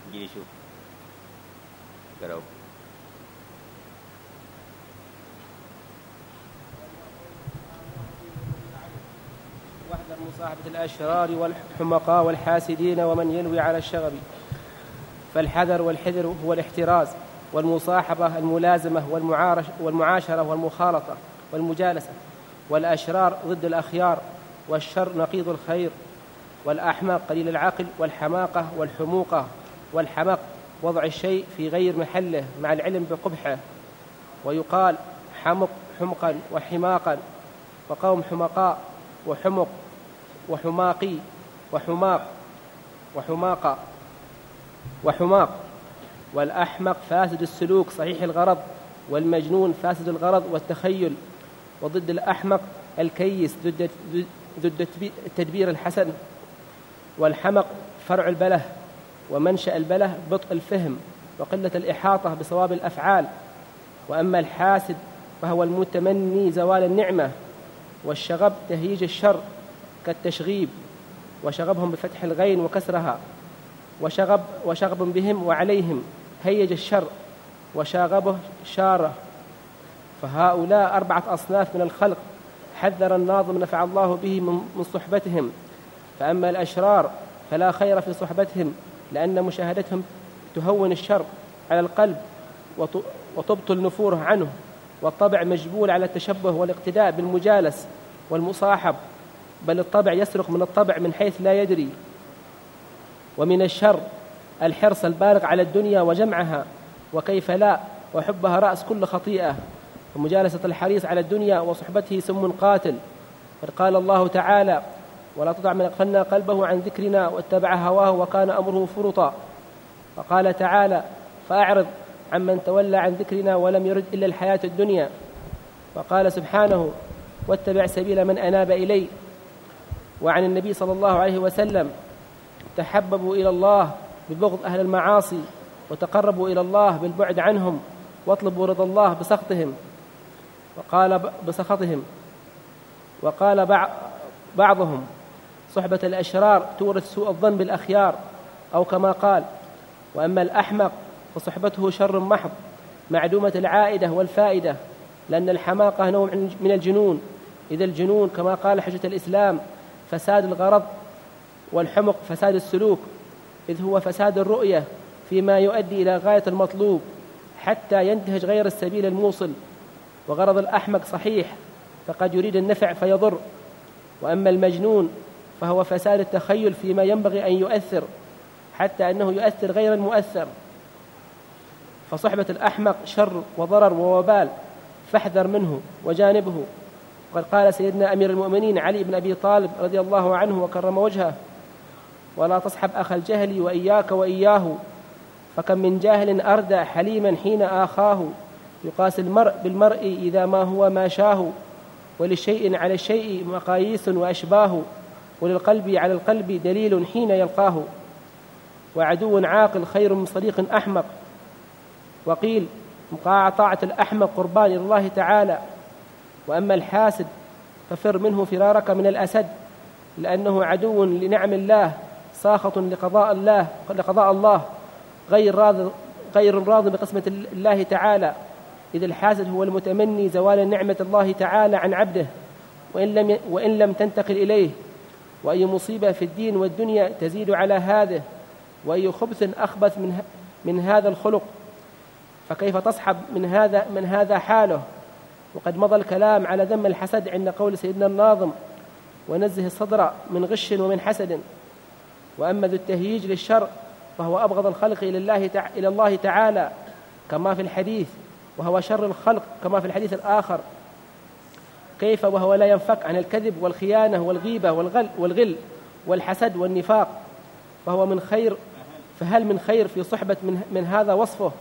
جي شوف قرأوا. واحذر مصاحبة الأشرار والحمقاء والحاسدين ومن ينوي على الشغب. فالحذر والحذر هو الاحتراز، والمصاحبة الملازمة والمعاشرة والمخالطة والمجالسة. والأشرار ضد الأخيار، والشر نقيض الخير. والأحمق قليل العقل، والحماقة والحموقة. والحمق وضع الشيء في غير محله مع العلم بقبحه. ويقال حمق حمقا وحماقا، وقوم حمقاء وحمق وحماقي وحماق وحماق. والأحمق فاسد السلوك صحيح الغرض، والمجنون فاسد الغرض والتخيل. وضد الأحمق الكيس ضد التدبير الحسن. والحمق فرع البله، ومنشأ البله بطء الفهم وقلة الإحاطة بصواب الأفعال. وأما الحاسد فهو المتمني زوال النعمة. والشغب تهيج الشر كالتشغيب، وشغبهم بفتح الغين وكسرها. وشغب بهم وعليهم هيج الشر، وشاغبه شاره. فهؤلاء 4 أصناف من الخلق حذر الناظم نفع الله به من صحبتهم. فأما الأشرار فلا خير في صحبتهم، لأن مشاهدتهم تهون الشر على القلب وتبطل نفوره عنه، والطبع مجبول على التشبه والاقتداء بالمجالس والمصاحب، بل الطبع يسرق من الطبع من حيث لا يدري. ومن الشر الحرص البالغ على الدنيا وجمعها، وكيف لا، وحبها رأس كل خطيئة. ومجالسة الحريص على الدنيا وصحبته سم قاتل. قال الله تعالى: ولا تطع من أغفلنا قلبه عن ذكرنا واتبع هواه وكان أمره فرطا. وقال تعالى: فأعرض عمن تولى عن ذكرنا ولم يرد إلا الحياة الدنيا. وقال سبحانه: واتبع سبيل من أناب إلي. وعن النبي صلى الله عليه وسلم: تحببوا إلى الله ببغض أهل المعاصي، وتقربوا إلى الله بالبعد عنهم، واطلبوا رضا الله بسخطهم. وقال بعضهم: صحبة الأشرار تورث سوء الظن بالأخيار، أو كما قال: وأما الأحمق فصحبته شر محض معدومة العائدة والفائدة، لأن الحماقة نوع من الجنون، إذا الجنون كما قال حجة الإسلام فساد الغرض، والحمق فساد السلوك، إذ هو فساد الرؤية فيما يؤدي إلى غاية المطلوب حتى ينتهج غير السبيل الموصل. وغرض الأحمق صحيح، فقد يريد النفع فيضر. وأما المجنون فهو فساد التخيل فيما ينبغي أن يؤثر حتى أنه يؤثر غير المؤثر. فصحبة الأحمق شر وضرر ووبال، فاحذر منه وجانبه. وقد قال سيدنا أمير المؤمنين علي بن أبي طالب رضي الله عنه وكرم وجهه: ولا تصحب أخ الجهل وإياك وإياه، فكم من جاهل أردى حليما حين آخاه. يقاس المرء بالمرء إذا ما هو ما شاه، وللشيء على الشيء مقاييس وأشباه، وللقلب على القلب دليل حين يلقاه. وعدو عاقل خير من صديق أحمق. وقيل: مقاطعة الأحمق قربان إلى الله تعالى. وأما الحاسد ففر منه فرارك من الأسد، لأنه عدو لنعم الله، ساخط لقضاء الله، غير راض بقسمة الله تعالى، إذ الحاسد هو المتمني زوال نعمة الله تعالى عن عبده وإن لم تنتقل إليه. وأي مصيبة في الدين والدنيا تزيد على هذا، وأي خبث أخبث من هذا الخلق، فكيف تصحب من هذا حاله. وقد مضى الكلام على ذم الحسد عند قول سيدنا الناظم: ونزه الصدر من غش ومن حسد. وأما ذو التهييج للشر فهو أبغض الخلق إلى الله تعالى كما في الحديث، وهو شر الخلق كما في الحديث الآخر. كيف وهو لا ينفك عن الكذب والخيانة والغيبة والغل والحسد والنفاق، فهل من خير في صحبة من هذا وصفه؟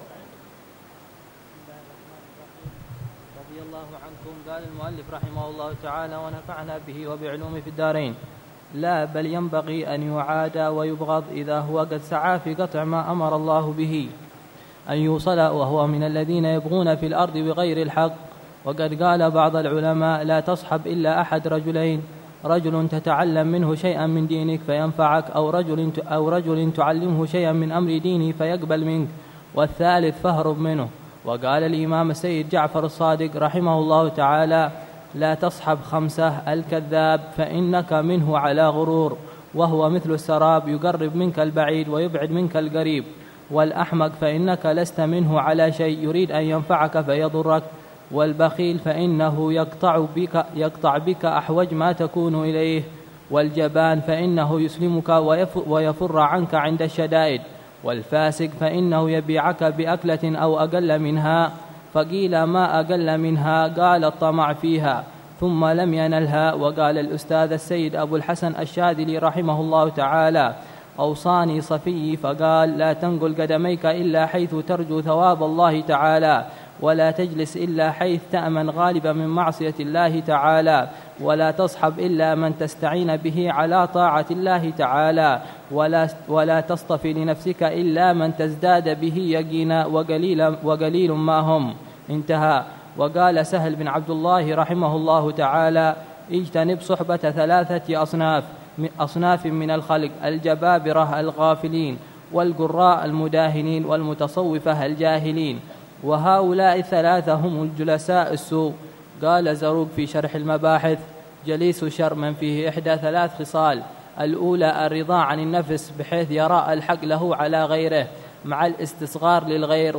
رضي الله عنكم. قال المؤلف رحمه الله تعالى ونفعنا به وبعلومه في الدارين: لا، بل ينبغي أن يعادى ويبغض إذا هو قد سعى في قطع ما أمر الله به أن يوصل، وهو من الذين يبغون في الأرض بغير الحق. وقد قال بعض العلماء: لا تصحب إلا أحد رجلين، رجل تتعلم منه شيئا من دينك فينفعك، أو رجل تعلمه شيئا من أمر دينه فيقبل منك، والثالث فاهرب منه. وقال الإمام السيد جعفر الصادق رحمه الله تعالى: لا تصحب 5: الكذاب فإنك منه على غرور، وهو مثل السراب يقرب منك البعيد ويبعد منك القريب، والأحمق فإنك لست منه على شيء يريد أن ينفعك فيضرك، والبخيل فإنه يقطع بك أحوج ما تكون إليه، والجبان فإنه يسلمك ويفر عنك عند الشدائد، والفاسق فإنه يبيعك بأكلة أو أقل منها. فقيل: ما أقل منها؟ قال: الطمع فيها، ثم لم ينلها. وقال الأستاذ السيد أبو الحسن الشاذلي رحمه الله تعالى: أوصاني صفي فقال: لا تنقل قدميك إلا حيث ترجو ثواب الله تعالى، ولا تجلس إلا حيث تأمن غالبا من معصية الله تعالى، ولا تصحب إلا من تستعين به على طاعة الله تعالى، ولا تصطفي لنفسك إلا من تزداد به يقينا، وقليل ما هم. انتهى. وقال سهل بن عبد الله رحمه الله تعالى: اجتنب صحبة 3 أصناف من الخلق: الجبابرة الغافلين، والقراء المداهنين، والمتصوفة الجاهلين، وهؤلاء 3 هم الجلساء السوء. قال زروق في شرح المباحث: جليس شر من فيه إحدى 3 خصال: الأولى الرضا عن النفس بحيث يرى الحق له على غيره مع الاستصغار للغير،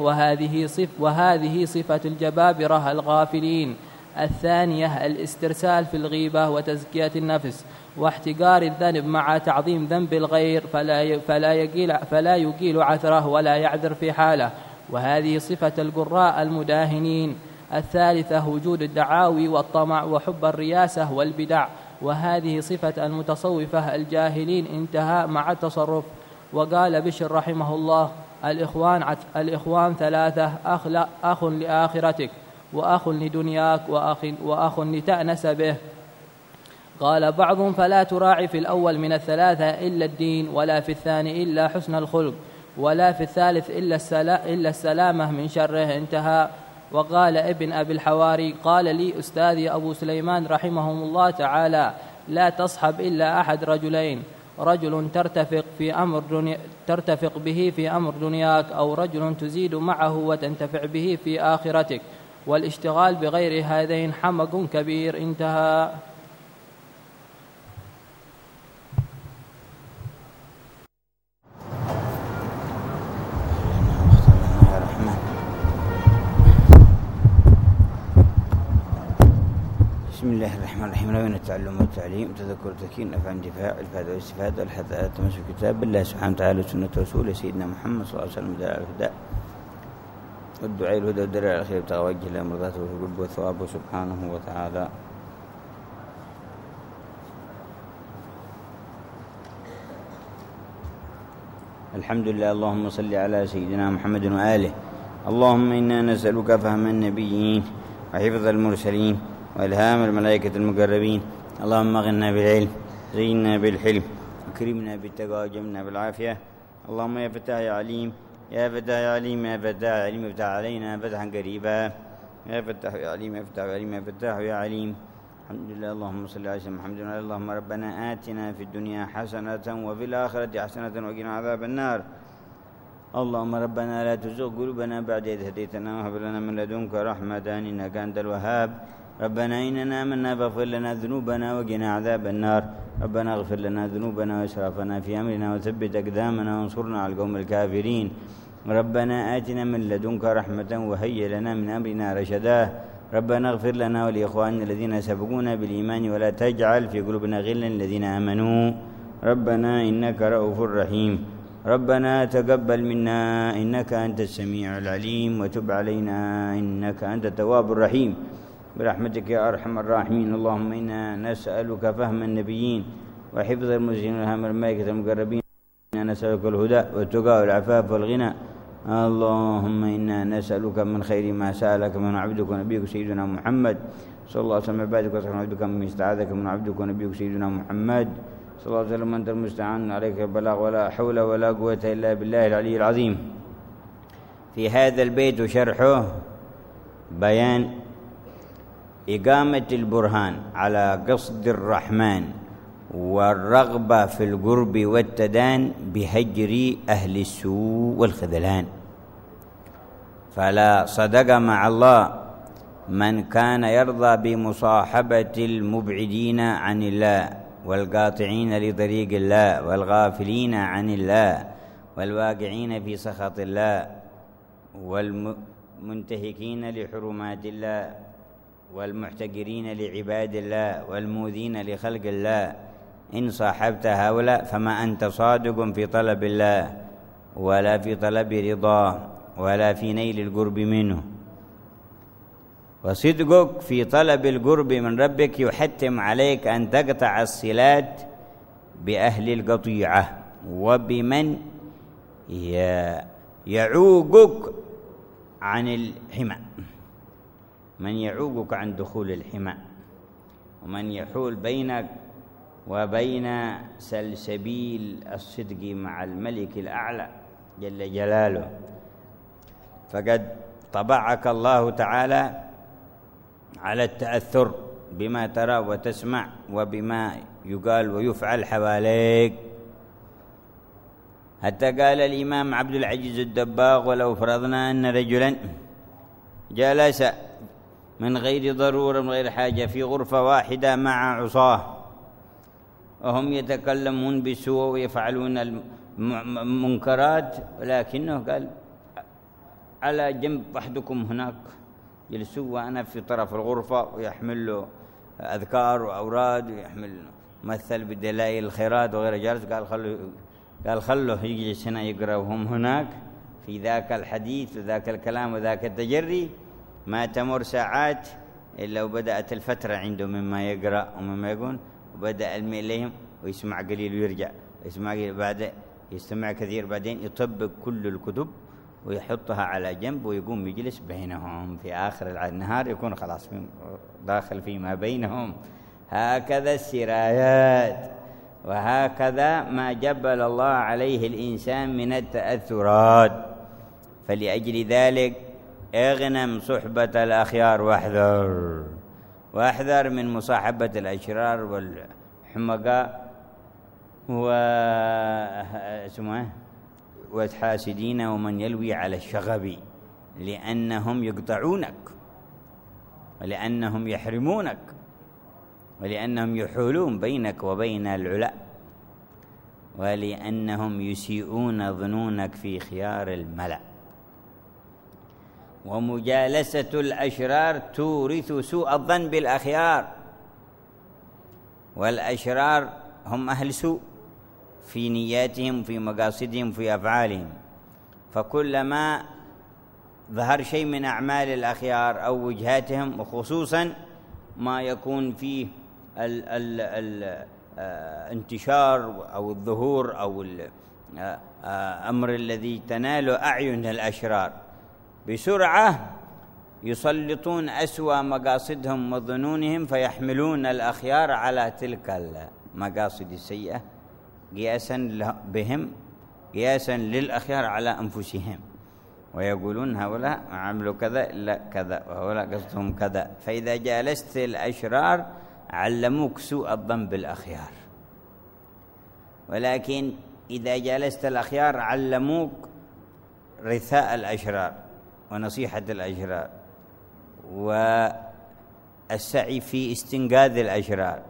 وهذه صفة الجبابرة الغافلين. الثانية الاسترسال في الغيبة وتزكية النفس واحتقار الذنب مع تعظيم ذنب الغير، فلا يقيل عثره ولا يعذر في حاله، وهذه صفة القراء المداهنين. الثالثة وجود الدعاوي والطمع وحب الرياسة والبدع، وهذه صفة المتصوفة الجاهلين. انتهى. مع التصرف. وقال بشر رحمه الله: الإخوان 3: أخ لآخرتك، وأخ لدنياك، وأخ لتأنس به. قال بعضهم: فلا تراعي في الأول من 3 إلا الدين، ولا في الثاني إلا حسن الخلق، ولا في الثالث إلا السلامة من شره. انتهى. وقال ابن أبي الحواري: قال لي أستاذي أبو سليمان رحمهم الله تعالى: لا تصحب إلا أحد رجلين: رجل ترتفق به في أمر دنياك، أو رجل تزيد معه وتنتفع به في آخرتك، والاشتغال بغير هذين حمق كبير. انتهى. بسم الله الرحمن الرحيم. نوين التعلم والتعليم، تذكر تذكير، نفع اندفاع، الفائدة والاستفادة، والحث على التمسك بكتاب الله سبحانه وتعالى وسنة رسوله سيدنا محمد صلى الله عليه وسلم، دلالة الهدى والدعاء الهدى والدلالة على الخير، ابتغاء وجه الله مرضاته والقرب والثواب سبحانه وتعالى. الحمد لله. اللهم صل على سيدنا محمد وآله. اللهم إنا نسألك فهم النبيين وحفظ المرسلين وإلهام الملائكة المقربين. اللهم اغننا بالعلم، زينا بالحلم، وكرمنا بالتقوى، وجمنا بالعافية. اللهم يا فتاح يا عليم، يا فتاح يا عليم، يا فتاح يا عليم، افتح علينا فتحا قريبا. يا فتاح يا عليم، يا فتاح يا عليم، يا فتاح يا عليم. الحمد لله. اللهم صل على سيدنا محمد. اللهم ربنا آتنا في الدنيا حسنة وفي الآخرة حسنة وقنا عذاب النار. اللهم ربنا لا تزغ قلوبنا بعد إذ هديتنا وهب لنا من لدنك رحمة إنك أنت الوهاب. ربنا إننا آمنا فاغفر لنا ذنوبنا وقنا عذاب النار. ربنا اغفر لنا ذنوبنا وإسرافنا في أمرنا وثبت أقدامنا وانصرنا على القوم الكافرين. ربنا آتنا من لدنك رحمة وهيئ لنا من أمرنا رشدا. ربنا اغفر لنا ولإخواننا الذين سبقونا بالإيمان ولا تجعل في قلوبنا غلا للذين آمنوا. ربنا إنك رؤوف رحيم. ربنا تقبل منا إنك أنت السميع العليم، وتب علينا إنك أنت التواب الرحيم برحمتك يا أرحم الراحمين. اللهم إنا نسألك فهم النبيين وحفظ المرسلين والهام الملائكة المقربين. إنا نسألك الهدى والتقى والعفاف والغنى. اللهم إنا نسألك من خير ما سألك من عبدك ونبيك سيدنا محمد صلى الله عليه وسلم، عبادك وصحبه عبدك من استعاذك من عبدك ونبيك سيدنا محمد صلى الله عليه وسلم. أنت المستعان، عليك البلاغ، ولا حول ولا قوة إلا بالله العلي العظيم. في هذا البيت وشرحه بيان إقامة البرهان على قصد الرحمن والرغبة في القرب والتدان بهجر أهل السوء والخذلان. فلا صدق مع الله من كان يرضى بمصاحبة المبعدين عن الله والقاطعين لطريق الله والغافلين عن الله والواقعين في سخط الله والمنتهكين لحرمات الله والمحتقرين لعباد الله والمؤذين لخلق الله. إن صاحبت هؤلاء فما أنت صادق في طلب الله ولا في طلب رضاه ولا في نيل القرب منه. وصدقك في طلب القرب من ربك يحتم عليك أن تقطع الصلات بأهل القطيعة وبمن يعوقك عن الحمى، من يعوقك عن دخول الحمى ومن يحول بينك وبين سلسبيل الصدق مع الملك الأعلى جل جلاله. فقد طبعك الله تعالى على التأثر بما ترى وتسمع وبما يقال ويفعل حواليك، حتى قال الإمام عبد العزيز الدباغ: ولو فرضنا أن رجلا جلس من غير ضرورة من غير حاجة في غرفة واحدة مع عصاه وهم يتكلمون بالسوء ويفعلون المنكرات، ولكنه قال: على جنب أحدكم هناك يجلسوا وأنا في طرف الغرفة، ويحمل له أذكار وأوراد ويحمل مثل بدلائل الخيرات وغير جالس. قال خلوه يجلس هنا يقرأ وهم هناك في ذاك الحديث وذاك الكلام وذاك التجري، ما تمر ساعات إلا وبدأت الفترة عنده مما يقرأ ومما يقول، وبدأ الميل إليهم ويسمع قليل ويرجع، يسمع قليل بعد يستمع كثير، بعدين يطبق كل الكتب ويحطها على جنب ويقوم يجلس بينهم. في آخر النهار يكون خلاص داخل فيما بينهم. هكذا السرايات، وهكذا ما جبل الله عليه الإنسان من التأثرات. فلأجل ذلك اغنم صحبة الأخيار واحذر من مصاحبة الأشرار والحمقاء والحاسدين ومن يلوي على الشغب، لأنهم يقطعونك ولأنهم يحرمونك ولأنهم يحولون بينك وبين العلا، ولأنهم يسيئون ظنونك في خيار الملأ. ومجالسة الأشرار تورث سوء الظن بالأخيار، والأشرار هم أهل سوء في نياتهم في مقاصدهم في أفعالهم، فكلما ظهر شيء من أعمال الأخيار أو وجهاتهم، وخصوصا ما يكون فيه الانتشار أو الظهور أو الأمر الذي تنال أعين الأشرار، بسرعة يسلطون أسوأ مقاصدهم وظنونهم فيحملون الأخيار على تلك المقاصد السيئة قياسا بهم، قياسا للأخيار على أنفسهم، ويقولون هؤلاء عملوا كذا إلا كذا وهؤلاء قصدهم كذا. فإذا جالست الأشرار علموك سوء الظن بالأخيار، ولكن إذا جالست الأخيار علموك رثاء الأشرار ونصيحة الأشرار والسعي في استنقاذ الأشرار،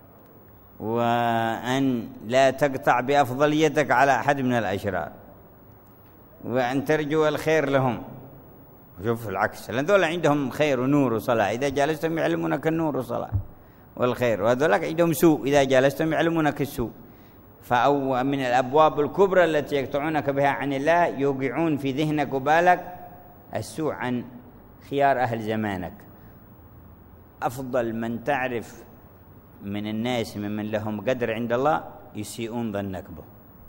وأن لا تقطع بأفضليتك على أحد من الأشرار، وأن ترجو الخير لهم. شوف العكس، لأن ذولا عندهم خير ونور وصلاح، إذا جالستهم يعلمونك النور والصلاح والخير، وذولاك عندهم سوء، إذا جالستهم يعلمونك السوء. فأو من الأبواب الكبرى التي يقطعونك بها عن الله يوقعون في ذهنك وبالك السوء عن خيار أهل زمانك. أفضل من تعرف من الناس ممن لهم قدر عند الله يسيئون ظنك به،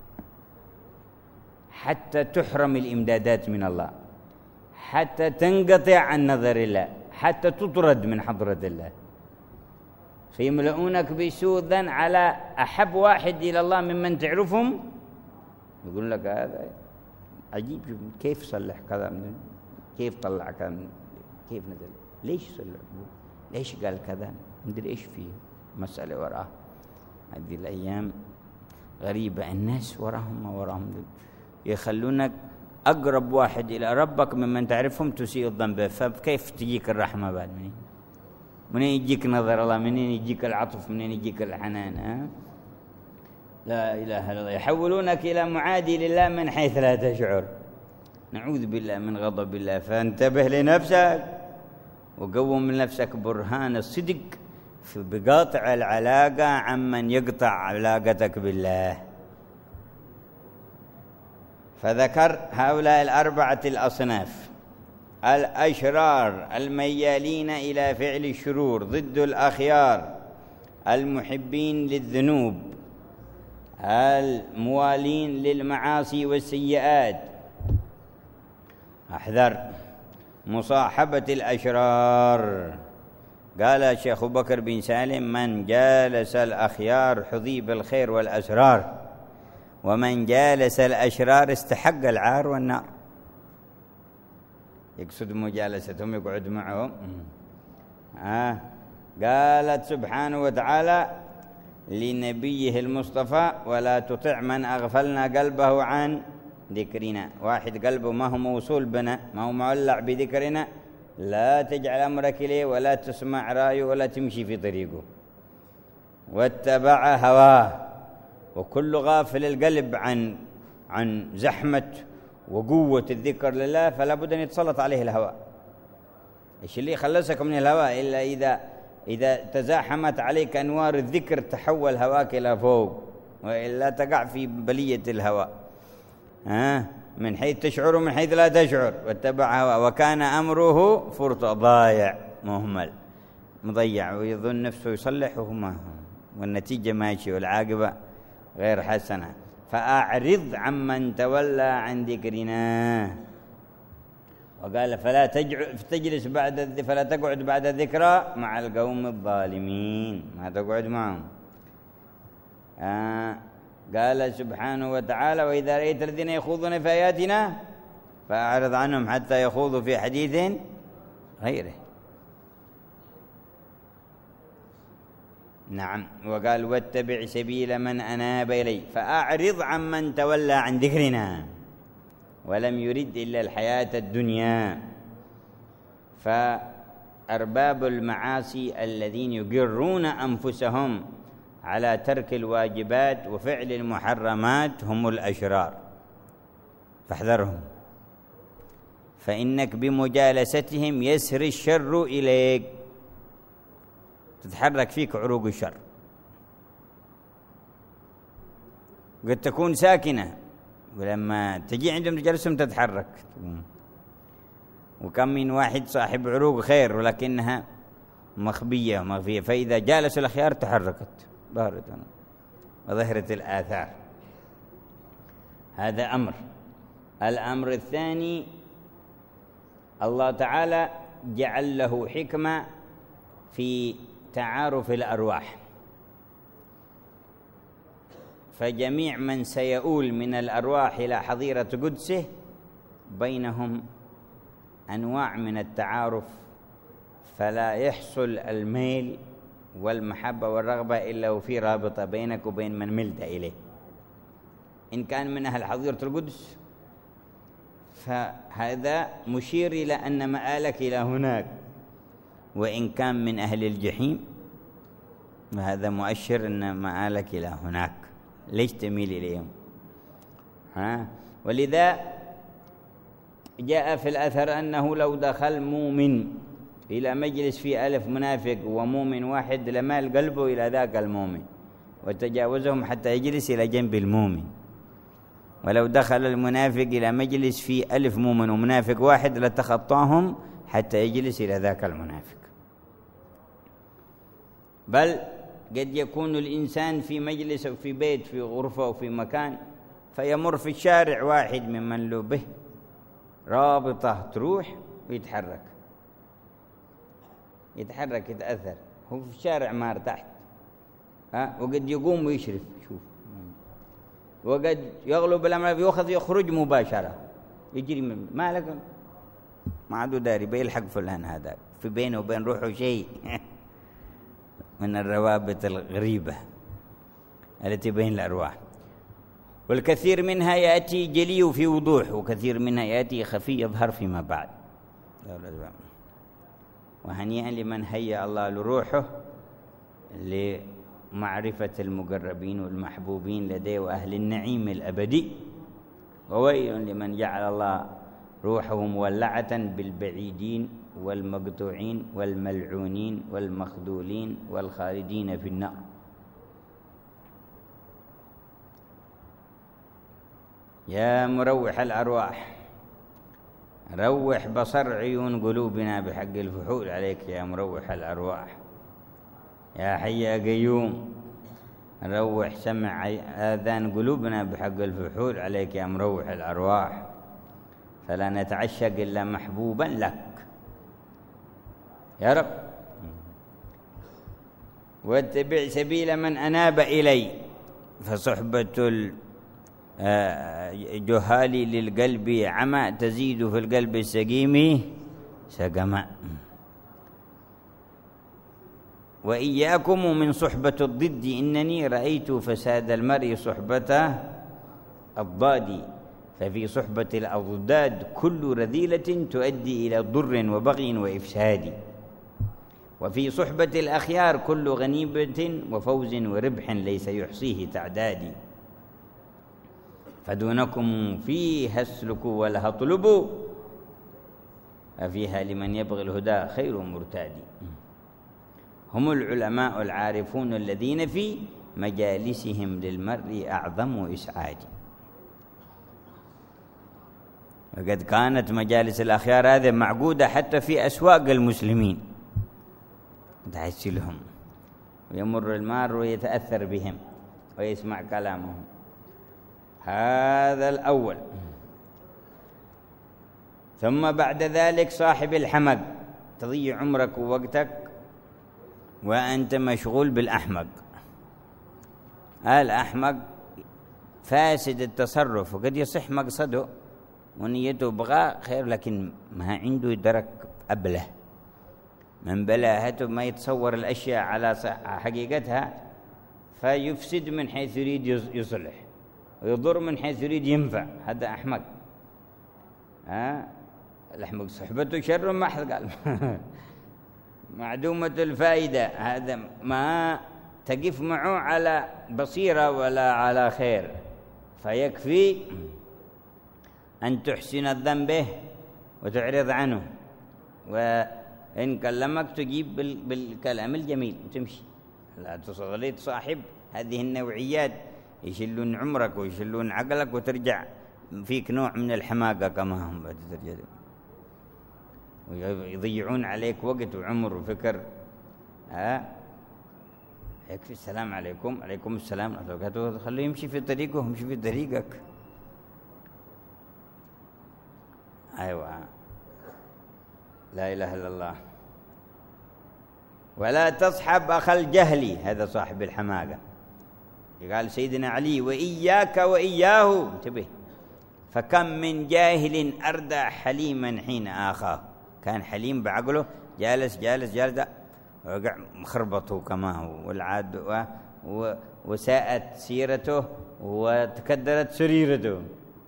حتى تحرم الإمدادات من الله، حتى تنقطع عن نظر الله، حتى تطرد من حضرة الله، فيملؤونك بسوء الظن على أحب واحد إلى الله ممن تعرفهم. يقول لك هذا عجيب، كيف صلح كذا، كيف طلع كذا، كيف نزل، ليش صلح، ليش قال كذا؟ ندري إيش فيه مسألة وراه. هذه الأيام غريبة، الناس وراهم ما وراهم، يخلونك أقرب واحد إلى ربك ممن تعرفهم تسيء الظن به. فكيف تجيك الرحمة بعد؟ منين يجيك نظر الله؟ منين يجيك العطف؟ منين يجيك الحنان؟ لا إله إلا الله. يحولونك إلى معادي لله من حيث لا تشعر. نعوذ بالله من غضب الله. فانتبه لنفسك وقوم لنفسك برهان الصدق بقاطع العلاقة عمن يقطع علاقتك بالله. فذكر هؤلاء الأربعة الأصناف: الأشرار الميالين إلى فعل الشرور ضد الأخيار المحبين للذنوب الموالين للمعاصي والسيئات. احذر مصاحبة الأشرار. قال الشيخ بكر بن سالم: من جالس الأخيار حظي بالخير والأسرار، ومن جالس الأشرار استحق العار والنار. يقصد مجالستهم، يقعد معهم. قالت سبحانه وتعالى لنبيه المصطفى: ولا تطع من أغفلنا قلبه عن ذكرنا. واحد قلبه ما هو موصول بنا، ما هو معلق بذكرنا، لا تجعل أمرك إليه ولا تسمع رأيه ولا تمشي في طريقه. واتبع هواه. وكل غافل القلب عن زحمة وقوة الذكر لله فلا بد أن يتسلط عليه الهوى. إيش اللي يخلصك من الهوى إلا إذا تزاحمت عليك أنوار الذكر تحول هواك إلى فوق، وإلا تقع في بلية الهوى. من حيث تشعر ومن حيث لا تشعر. واتبع هوى وكان أمره فرطا، ضايع مهمل مضيع، ويظن نفسه يصلح وهو والنتيجة ماشي والعاقبة غير حسنة. فأعرض عمن تولى عن ذكرنا. وقال: فلا تقعد بعد الذكرى مع القوم الظالمين، ما تقعد معهم. قال سبحانه وتعالى: وإذا رأيت الذين يخوضون في آياتنا فأعرض عنهم حتى يخوضوا في حديث غيره. نعم. وقال: واتبع سبيل من أناب إلي. فأعرض عمن تولى عن ذكرنا ولم يرد إلا الحياة الدنيا. فأرباب المعاصي الذين يقرون أنفسهم على ترك الواجبات وفعل المحرمات هم الأشرار، فاحذرهم، فإنك بمجالستهم يسري الشر إليك، تتحرك فيك عروق الشر. قد تكون ساكنة ولما تجي عندهم تجلسهم تتحرك. وكم من واحد صاحب عروق خير ولكنها مخبية، فإذا جالس الأخيار تحركت ظهرت وظهرت الآثار. هذا أمر. الأمر الثاني: الله تعالى جعل له حكمة في تعارف الأرواح، فجميع من سيؤول من الأرواح إلى حظيرة قدسه بينهم أنواع من التعارف، فلا يحصل الميل والمحبة والرغبة إلا وفي رابطة بينك وبين من ملت إليه. إن كان من أهل حظيرة القدس فهذا مشير إلى أن مآلك إلى هناك، وإن كان من أهل الجحيم فهذا مؤشر أن مآلك إلى هناك. ليش تميل إليهم؟ ولذا جاء في الأثر أنه لو دخل مؤمن إلى مجلس فيه 1000 منافق ومؤمن واحد لمال قلبه إلى ذاك المؤمن وتجاوزهم حتى يجلس إلى جنب المؤمن. ولو دخل المنافق إلى مجلس فيه 1000 مؤمن ومنافق واحد لتخطاهم حتى يجلس إلى ذاك المنافق. بل قد يكون الإنسان في مجلس أو في بيت في غرفة أو في مكان فيمر في الشارع واحد ممن له به رابطة تروح ويتحرك يتأثر، هو في الشارع مار تحت، وقد يقوم ويشرف شوف، وقد يغلب الأمر يخرج مباشرة يجري من مالك ما عدو داري بيلحق فلان هذا في بينه وبين روحه شيء من الروابط الغريبة التي بين الأرواح. والكثير منها يأتي جلي في وضوح، وكثير منها يأتي خفي يظهر فيما بعد. وهنيئا لمن هيأ الله لروحه لمعرفة المقربين والمحبوبين لديه وأهل النعيم الأبدي، وويل لمن جعل الله روحه مولعة بالبعيدين والمقطوعين والملعونين والمخذولين والخالدين في النار. يا مروح الأرواح، روح بصر عيون قلوبنا بحق الفحول عليك يا مروح الأرواح. يا حي يا قيوم، روح سمع آذان قلوبنا بحق الفحول عليك يا مروح الأرواح، فلا نتعشق إلا محبوبا لك يا رب. واتبع سبيل من أناب إلي، فصحبة الجهال للقلب عمى تزيد في القلب السقيم سقما. وإياكم من صحبة الضد، إنني رأيت فساد المرء صحبة الضاد، ففي صحبة الأضداد كل رذيلة تؤدي إلى ضر وبغي وإفساد، وفي صحبة الأخيار كل غنيمة وفوز وربح ليس يحصيه تعداد. فدونكم فيها اسلكوا ولها اطلبوا، ففيها لمن يبغي الهدى خير مرتاد. هم العلماء العارفون الذين في مجالسهم للمرء أعظم إسعاد. وقد كانت مجالس الأخيار هذه معقودة حتى في أسواق المسلمين، تحس لهم ويمر المار ويتأثر بهم ويسمع كلامهم. هذا الأول. ثم بعد ذلك صاحب الحمق، تضيع عمرك ووقتك وأنت مشغول بالأحمق. الأحمق فاسد التصرف، وقد يصح مقصده ونيته بغاء خير، لكن ما عنده درك أبله من بلاهته، ما يتصور الأشياء على حقيقتها، فيفسد من حيث يريد يصلح، ويضر من حيث يريد ينفع. هذا أحمق. الأحمق صحبته شر محض، قال معدومة الفائدة. هذا ما تقف معه على بصيرة ولا على خير، فيكفي أن تحسن الذنب به وتعرض عنه، وإن كلمك تجيب بالكلام الجميل وتمشي. لا تصاحب هذه النوعيات يشلون عمرك ويشلون عقلك وترجع فيك نوع من الحماقة كما هم بعد ترجع، ويضيعون عليك وقت وعمر وفكر. يكفي السلام عليكم، عليكم السلام ورحمة الله وبركاته، خليه يمشي في طريقه ويمشي في طريقك. أيوة، لا إله إلا الله. ولا تصحب أخ الجهل، هذا صاحب الحماقة. قال سيدنا علي: وإياك وإياه، انتبه، فكم من جاهل أردى حليما حين آخاه. كان حليم بعقله، جالس وقع مخربطه كما هو، والعاد وساءت سيرته وتكدرت سريرته.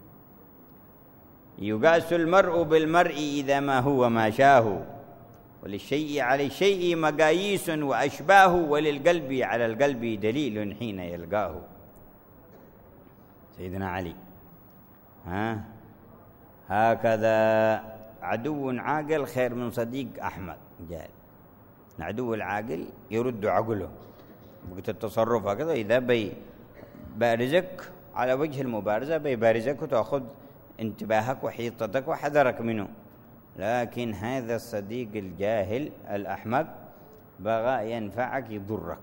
يقاس المرء بالمرء إذا ما هو ما شاه، وللشيء على الشيء مقاييس وأشباه، وللقلب على القلب دليل حين يلقاه. سيدنا علي. هكذا عدو عاقل خير من صديق أحمد جاهل. العدو العاقل يرد عقله وقت التصرف هكذا، إذا بيبارزك على وجه المبارزة بيبارزك وتأخذ انتباهك وحيطتك وحذرك منه. لكن هذا الصديق الجاهل الأحمق بغى ينفعك يضرك،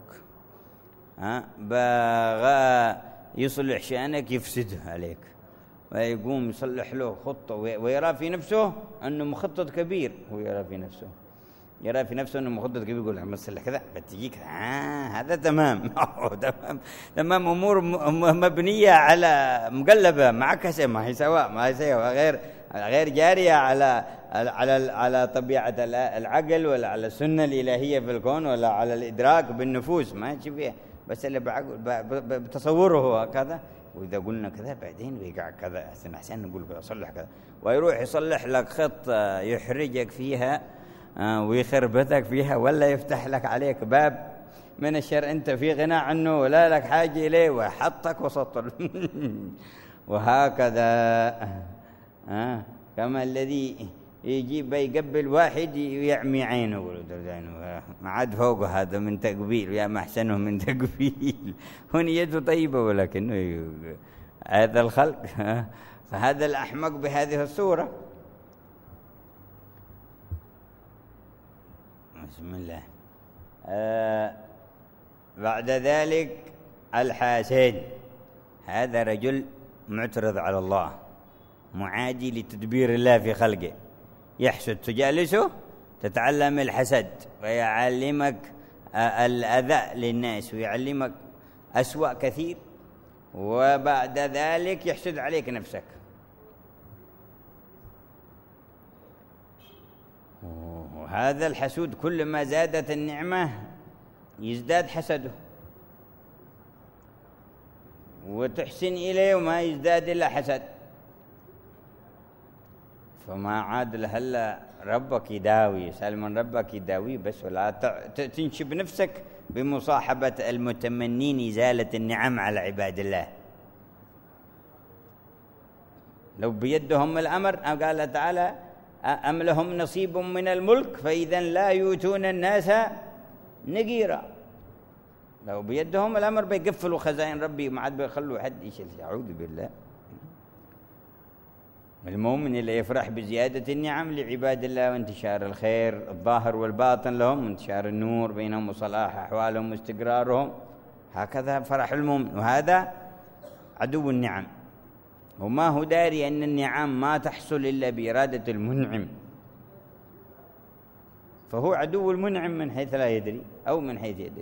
بغى يصلح شأنك يفسده عليك، ويقوم يصلح له خطة ويرى في نفسه أنه مخطط كبير. هو يرى في نفسه أنه مخطط كبير، يقول لما تصلح كذا بتجيك هذا تمام. تمام، أمور مبنية على مقلبة معكسة، ما هي سواء، ما هي سواء، غير جارية على طبيعة العقل ولا على السنة الإلهية في الكون ولا على الإدراك بالنفوس، ما يجي فيها، بس اللي بتصوره هو هكذا. وإذا قلنا كذا بعدين ويقع كذا، أحسن نقول أصلح كذا، ويروح يصلح لك خط يحرجك فيها ويخربتك فيها، ولا يفتح لك عليك باب من الشر أنت في غنى عنه ولا لك حاجة إليه، وحطك وسط وهكذا. كما الذي يجيب يقبل واحد ويعمي عينه، ما عاد فوقه هذا من تقبيل، يا ما أحسنه من تقبيل. هو نيته طيبة ولكنه هذا الخلق. فهذا الأحمق بهذه الصورة. بسم الله. بعد ذلك الحاسد، هذا رجل معترض على الله، معادي لتدبير الله في خلقه، يحسد، تجالسه تتعلم الحسد ويعلمك الأذى للناس ويعلمك أسوأ كثير، وبعد ذلك يحسد عليك نفسك. وهذا الحسود كلما زادت النعمة يزداد حسده، وتحسن إليه وما يزداد إلا حسد. فما عاد لهلا ربك يداوي، سأل من ربك يداوي بس، ولا تنشب نفسك بمصاحبة المتمنين إزالة النعم على عباد الله. لو بيدهم الأمر، قال تعالى أم لهم نصيب من الملك فإذا لا يؤتون الناس نقيرا. لو بيدهم الأمر بيقفلوا خزائن ربي، ما عاد بيخلوا حد يشيل. أعوذ بالله. المؤمن اللي يفرح بزيادة النعم لعباد الله وانتشار الخير الظاهر والباطن لهم، وانتشار النور بينهم وصلاح أحوالهم واستقرارهم، هكذا فرح المؤمن. وهذا عدو النعم، وما هو داري أن النعم ما تحصل إلا بإرادة المنعم، فهو عدو المنعم من حيث لا يدري أو من حيث يدري.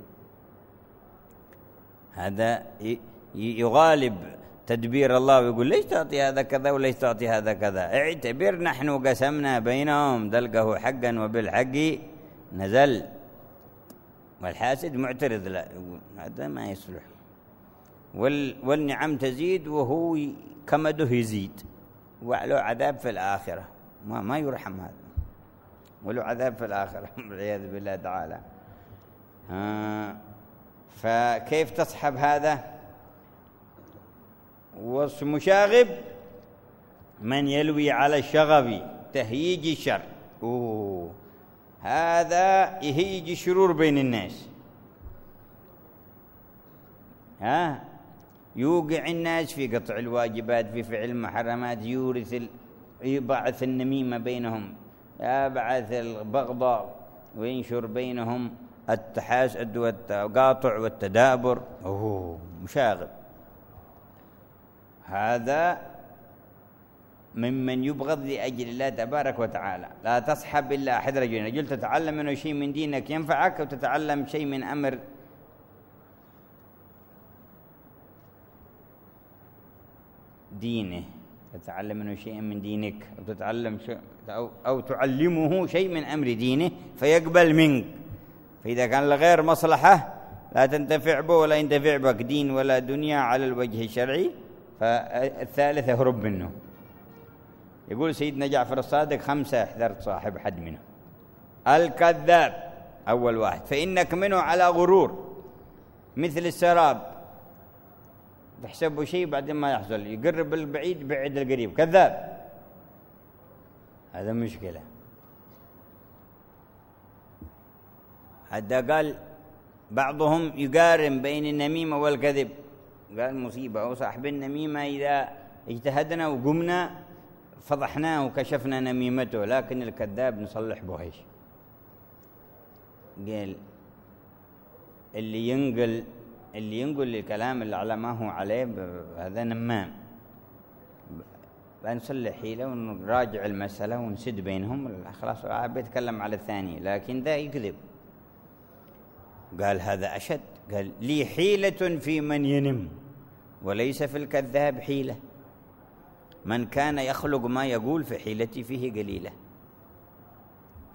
هذا يغالب تدبير الله ويقول ليش تعطي هذا كذا وليش تعطي هذا كذا، اعتبر نحن قسمنا بينهم دلقه حقا وبالحق نزل. والحاسد معترض، لا يقول هذا ما يصلح، والنعم تزيد وهو كمده يزيد، وله عذاب في الآخرة، ما يرحم هذا، وله عذاب في الآخرة والعياذ بالله تعالى. فكيف تصحب هذا؟ والمشاغب من يلوي على الشغب تهييج الشر، هذا يهيج الشرور بين الناس، يوقع الناس في قطع الواجبات، في فعل المحرمات، يبعث النميمة بينهم، يبعث البغضاء، وينشر بينهم التحاسد والتقاطع والتدابر. مشاغب، هذا ممن يبغض لأجل الله تبارك وتعالى. لا تصحب إلا أحد رجلين، رجل تتعلم منه شيء من دينك ينفعك، وتتعلم شيء من أمر دينه، تتعلم منه شيء من دينك، أو تتعلم أو تعلمه شيء من أمر دينه فيقبل منك. فإذا كان لغير مصلحة لا تنتفع به ولا ينتفع بك دين ولا دنيا على الوجه الشرعي، فالثالث يهرب منه. يقول سيدنا جعفر الصادق 5 احذرت صاحب حد منه. الكذاب أول واحد، فإنك منه على غرور مثل السراب، تحسبه شيء بعدين ما يحصل، يقرب البعيد بعد القريب، كذاب. هذا مشكلة. حتى قال بعضهم يقارن بين النميمة والكذب، قال مصيبة، أو صاحب النميمة إذا اجتهدنا وقمنا فضحناه وكشفنا نميمته، لكن الكذاب نصلح به ايش؟ قال اللي ينقل الكلام اللي على ما هو عليه هذا نمام، بنصلح حيلة ونراجع المسألة ونسد بينهم، خلاص بيتكلم على الثاني، لكن ذا يكذب. قال هذا أشد، قال لي حيلة في من ينم وليس في الكذاب حيلة، من كان يخلق ما يقول فحيلتي فيه قليلة.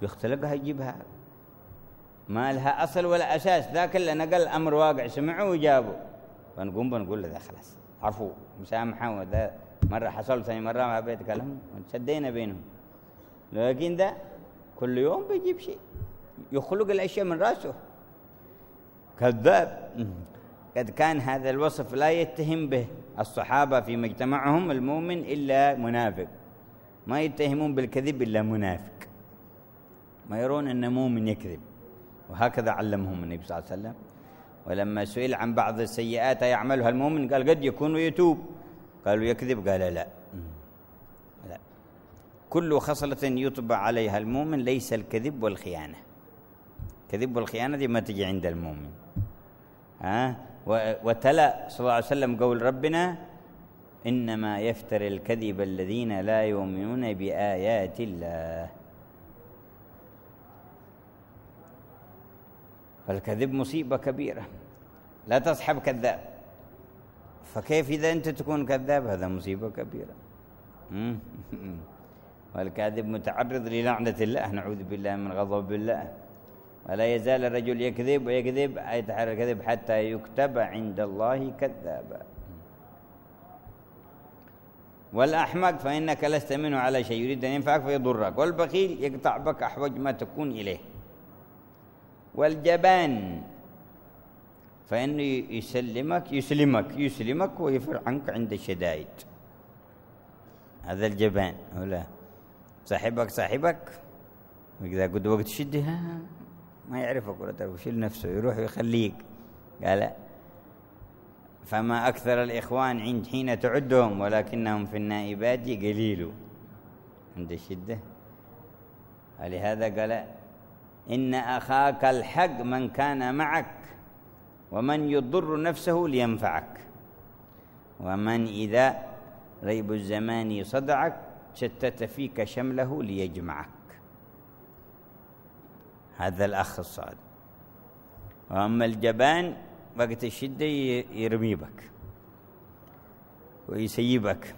يختلقها يجيبها، ما لها أصل ولا أساس. ذاك اللي نقل أمر واقع سمعه وجابه، فنقوم بنقول له ذا خلاص عرفوا مسامحة، وذا مرة حصل ثاني مرة ما بيت كلام سدينا بينهم. لكن ده كل يوم بيجيب شيء يخلق الأشياء من رأسه، كذاب. قد كان هذا الوصف لا يتهم به الصحابة في مجتمعهم المؤمن إلا منافق، ما يتهمون بالكذب إلا منافق، ما يرون أن مؤمن يكذب. وهكذا علمهم النبي صلى الله عليه وسلم. ولما سئل عن بعض السيئات يعملها المؤمن قال قد يكون يتوب، قالوا يكذب، قال لا، كل خصلة يطبع عليها المؤمن ليس الكذب والخيانة. الكذب والخيانة دي ما تجي عند المؤمن. وتلا صلى الله عليه وسلم قول ربنا إنما يفتر الكذب الذين لا يؤمنون بآيات الله. فالكذب مصيبة كبيرة، لا تصحب كذاب، فكيف إذا أنت تكون كذاب؟ هذا مصيبة كبيرة. والكاذب متعرض للعنة الله، نعوذ بالله من غضب الله. ولا يزال الرجل يكذب ويكذب يتحرى الكذب حتى يكتب عند الله كذابا. والأحمق فإنك لست منه على شيء، يريد أن ينفعك فيضرك. والبخيل يقطع بك أحوج ما تكون إليه. والجبان فإنه يسلمك ويفر عنك عند الشدائد. هذا الجبان. ولا صاحبك وإذا قد وقت شدها ما يعرفك ولا تعرف، يشيل نفسه يروح ويخليك. قال فما أكثر الإخوان حين تعدهم ولكنهم في النائبات قليل عند الشدة. ولهذا قال إن أخاك الحق من كان معك ومن يضر نفسه لينفعك، ومن إذا ريب الزمان صدعك شتت فيك شمله ليجمعك. هذا الأخ الصادق. وأما الجبان وقت الشدة يرمي بك ويسيبك.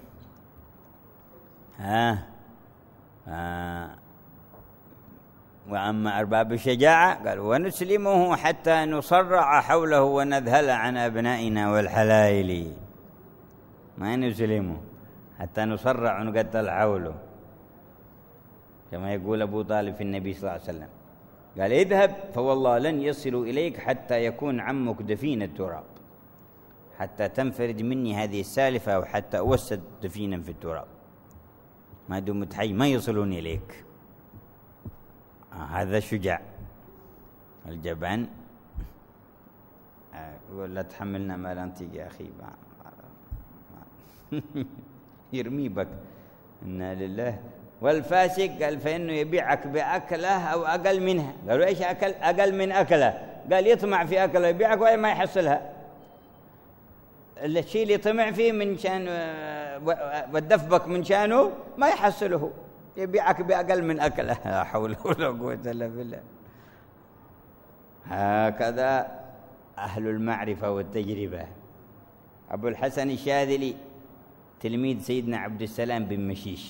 وأما أرباب الشجاعة قال ونسلمه حتى نصرع حوله ونذهل عن أبنائنا والحلائل. ما نسلمه حتى نصرع ونقتل حوله، كما يقول أبو طالب في النبي صلى الله عليه وسلم، قال اذهب فوالله لن يصلوا إليك حتى يكون عمك دفين التراب، حتى تنفرد مني هذه السالفة وحتى أوسد دفينا في التراب، ما دمت حي ما يصلون إليك. هذا شجاع. الجبان يقول لا تحملنا ما لا نطيق يا أخي، يرمي بك. إنا لله. والفاسق قال فإنه يبيعك بأكله أو أقل منها. قالوا إيش أقل من أكله؟ قال يطمع في أكله يبيعك وما ما يحصلها. الشيء اللي يطمع فيه من شان والدف بك من شانه ما يحصله، يبيعك بأقل من أكله. لا حول ولا قوة إلا بالله. هكذا أهل المعرفة والتجربة. أبو الحسن الشاذلي تلميذ سيدنا عبد السلام بن مشيش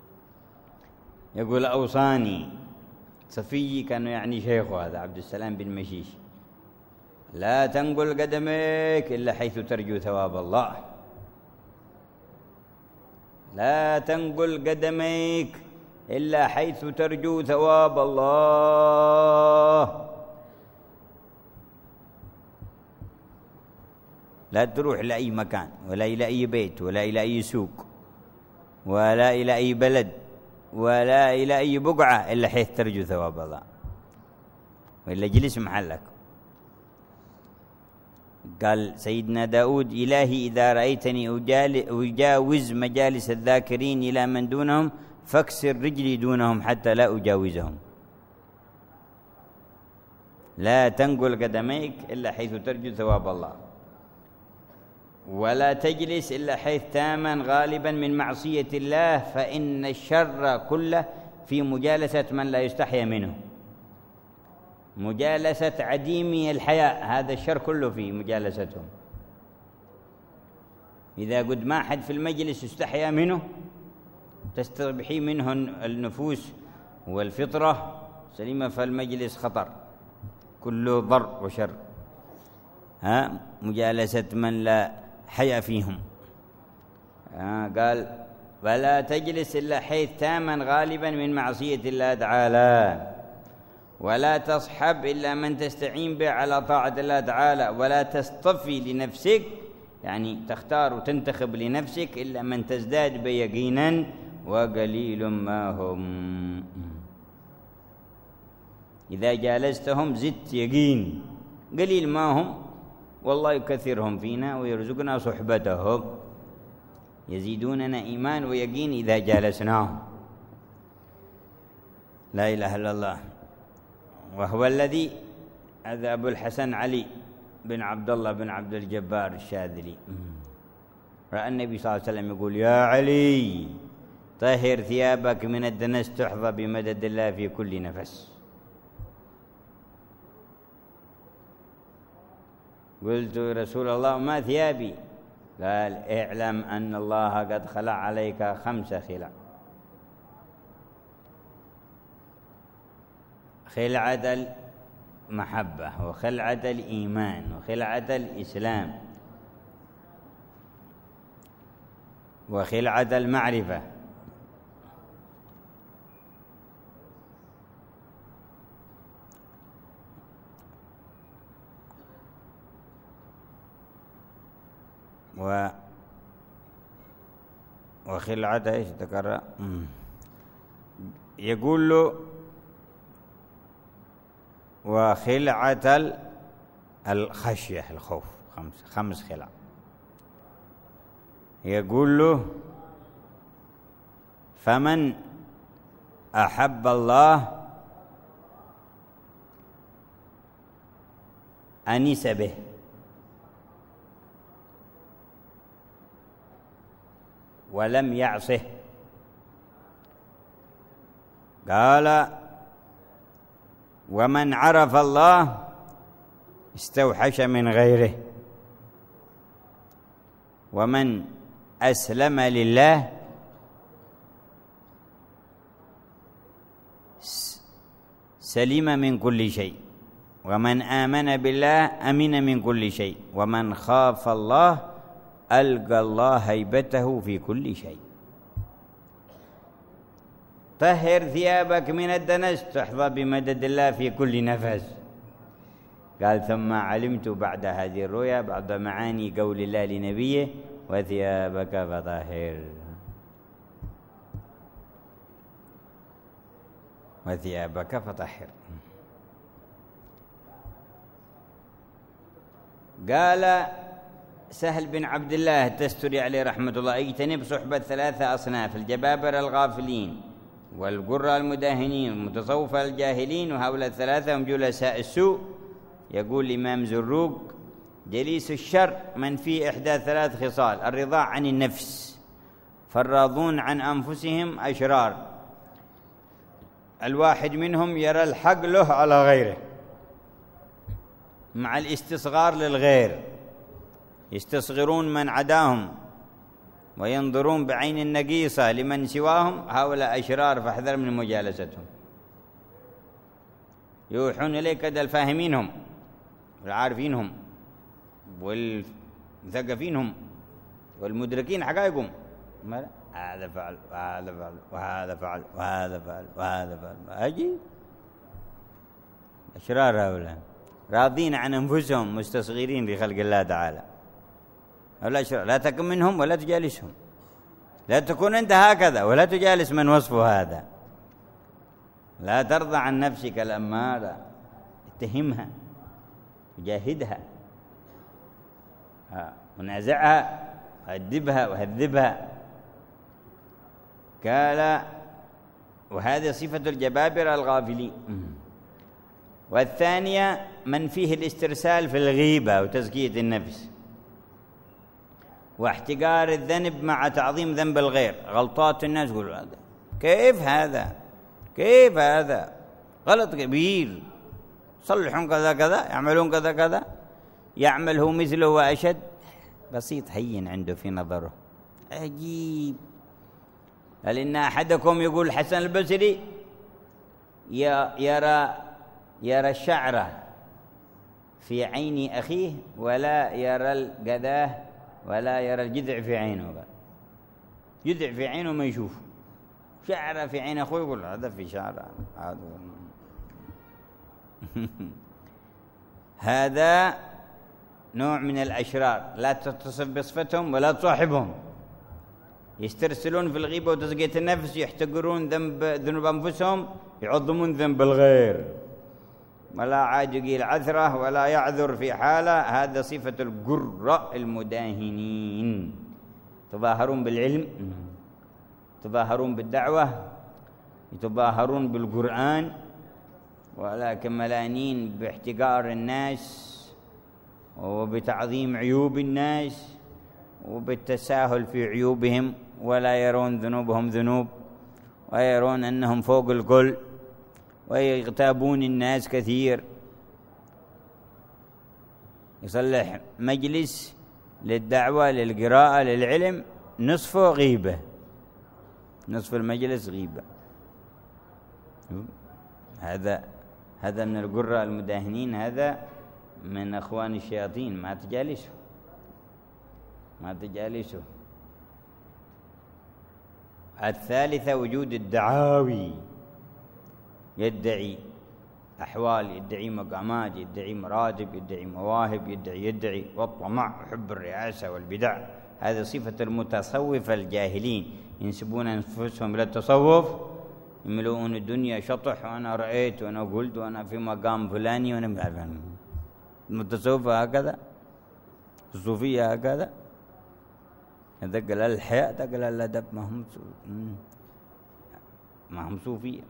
يقول أوصاني صفي، كانوا يعني شيخه هذا عبد السلام بن مشيش، لا تنقل قدميك إلا حيث ترجو ثواب الله. لا تنقل قدميك إلا حيث ترجو ثواب الله. لا تروح لأي مكان ولا إلى أي بيت ولا إلى أي سوق ولا إلى أي بلد ولا إلى أي بقعة إلا حيث ترجو ثواب الله، وإلا جلس محلك. قال سيدنا داود إلهي إذا رأيتني أجاوز مجالس الذاكرين إلى من دونهم فاكسر رجلي دونهم حتى لا أجاوزهم. لا تنقل قدميك إلا حيث ترجو ثواب الله، ولا تجلس إلا حيث تامن غالبا من معصية الله، فإن الشر كله في مجالسة من لا يستحيا منه. مجالسة عديمي الحياء هذا الشر كله في مجالستهم. إذا قد ما حد في المجلس يستحيا منه تستربحي منه النفوس والفطرة سليمة فالمجلس خطر كله ضر وشر، مجالسة من لا حياء فيهم. قال ولا تجلس إلا حيث تاما غالبا من معصية الله تعالى، ولا تصحب إلا من تستعين به على طاعة الله تعالى، ولا تصطفي لنفسك يعني تختار وتنتخب لنفسك إلا من تزداد بيقينا وقليل ما هم. إذا جالستهم زدت يقين، قليل ما هم والله يكثرهم فينا ويرزقنا صحبتهم، يزيدوننا إيمان ويقين إذا جالسناهم. لا إله إلا الله. وهو الذي هذا أبو الحسن علي بن عبد الله بن عبد الجبار الشاذلي رأى النبي صلى الله عليه وسلم يقول يا علي طهر ثيابك من الدنس تحظى بمدد الله في كل نفس. قلت يا رسول الله ما ثيابي؟ قال اعلم أن الله قد خلع عليك 5 خلع: خلعة المحبة، وخلعة الإيمان، وخلعة الإسلام، وخلعة المعرفة. وخلعة ايش ذكر؟ يقول له وخلعة الخشية الخوف، 5 خلع. يقول له فمن أحب الله أنس به، ولم يعصه. قال ومن عرف الله استوحش من غيره، ومن أسلم لله سلم من كل شيء، ومن آمن بالله أمن من كل شيء، ومن خاف الله ألقى الله هيبته في كل شيء. طهر ثيابك من الدنس تحظى بمدد الله في كل نفس. قال ثم علمت بعد هذه الرؤيا بعد معاني قول الله لنبيه وثيابك فطهر، وثيابك فطهر. قال سهل بن عبد الله التستري عليه رحمة الله اجتنب صحبة 3 أصناف: الجبابرة الغافلين، والقراء المداهنين، والمتصوفة الجاهلين، وهؤلاء 3 هم جلساء السوء. يقول الإمام زروق جليس الشر من فيه إحدى 3 خصال: الرضا عن النفس، فالراضون عن أنفسهم أشرار، الواحد منهم يرى الحق له على غيره، مع الاستصغار للغير، يستصغرون من عداهم وينظرون بعين النقيصة لمن سواهم. هؤلاء أشرار فاحذر من مجالستهم. يوحون إليك الفاهمينهم والعارفينهم والمثقفينهم والمدركين حقائقهم. هذا فعل وهذا فعل وهذا فعل وهذا فعل وهذا فعل. عجيب. أشرار هؤلاء راضين عن أنفسهم مستصغرين لخلق الله تعالى. هؤلاء أشرار، لا تكن منهم ولا تجالسهم، لا تكون أنت هكذا ولا تجالس من وصفه هذا. لا ترضى عن نفسك الأمارة، اتهمها وجاهدها ونازعها وأدبها وهذبها. قال وهذه صفة الجبابرة الغافلين. والثانية من فيه الاسترسال في الغيبة وتزكية النفس واحتقار الذنب مع تعظيم ذنب الغير. غلطات الناس يقولوا هذا كيف هذا، كيف هذا غلط كبير، صلحون كذا كذا، يعملون كذا كذا، يعمل هو مثله وأشد، بسيط هين عنده في نظره. عجيب. قال إن أحدكم يقول الحسن البصري يرى الشعرة في عين أخيه ولا يرى القذاه ولا يرى الجذع في عينه. جذع في عينه ما يشوف، شعرة في عين أخوه يقول هذا في شعرة. هذا نوع من الأشرار، لا تتصف بصفتهم ولا تصاحبهم. يسترسلون في الغيبة وتزكية النفس، يحتقرون ذنوب أنفسهم، يعظمون ذنب الغير، ولا عاجقي العثرة ولا يعذر في حالة. هذا صفة القراء المداهنين. يتظاهرون بالعلم، يتظاهرون بالدعوة، يتظاهرون بالقرآن، ولكن ملانين باحتقار الناس وبتعظيم عيوب الناس وبالتساهل في عيوبهم، ولا يرون ذنوبهم ذنوب، ويرون أنهم فوق الكل، ويغتابون الناس كثير. يصلح مجلس للدعوة للقراءة للعلم نصفه غيبة، نصف المجلس غيبة. هذا من القراء المداهنين، هذا من أخوان الشياطين. ما تجالسوا. الثالثة وجود الدعاوي، يدعي أحوال، يدعي مقامات، يدعي مراتب، يدعي مواهب، يدعي والطمع وحب الرئاسة والبدع. هذا صفة المتصوفة الجاهلين، ينسبون أنفسهم إلى التصوف، يملؤون الدنيا شطح، وأنا رأيت وأنا قلت وأنا في مقام فلاني وأنا مش عارف. المتصوفة هكذا، الصوفية هكذا. هذا قال الحياء، هذا قال الأدب، ما هم صوفية.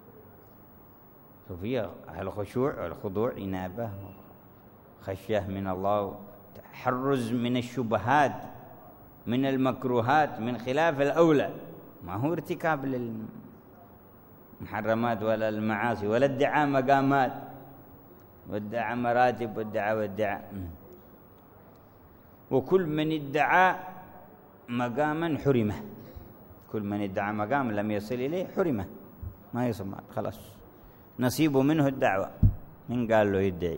صوفية الخشوع والخضوع، إنابة، خشية من الله، تحرز من الشبهات، من المكروهات، من خلاف الأولى. ما هو ارتكاب للمحرمات ولا المعاصي، ولا ادعاء مقامات وادعاء مراتب وادعاء. وكل من ادعى مقاما حرمه، كل من ادعى مقام لم يصل إليه حرمه، ما يصل، خلاص نصيبه منه الدعوة. من قال له يدعي؟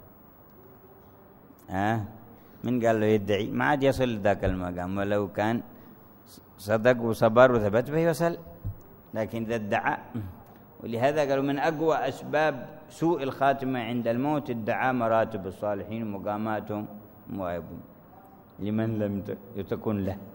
من قال له يدعي؟ ما عاد يصل ذاك المقام، ولو كان صدق وصبر وثبت به يصل، لكن إذا ادعى. ولهذا قالوا من أقوى أسباب سوء الخاتمة عند الموت ادعاء مراتب الصالحين ومقاماتهم ومواهبهم لمن لم تكن له.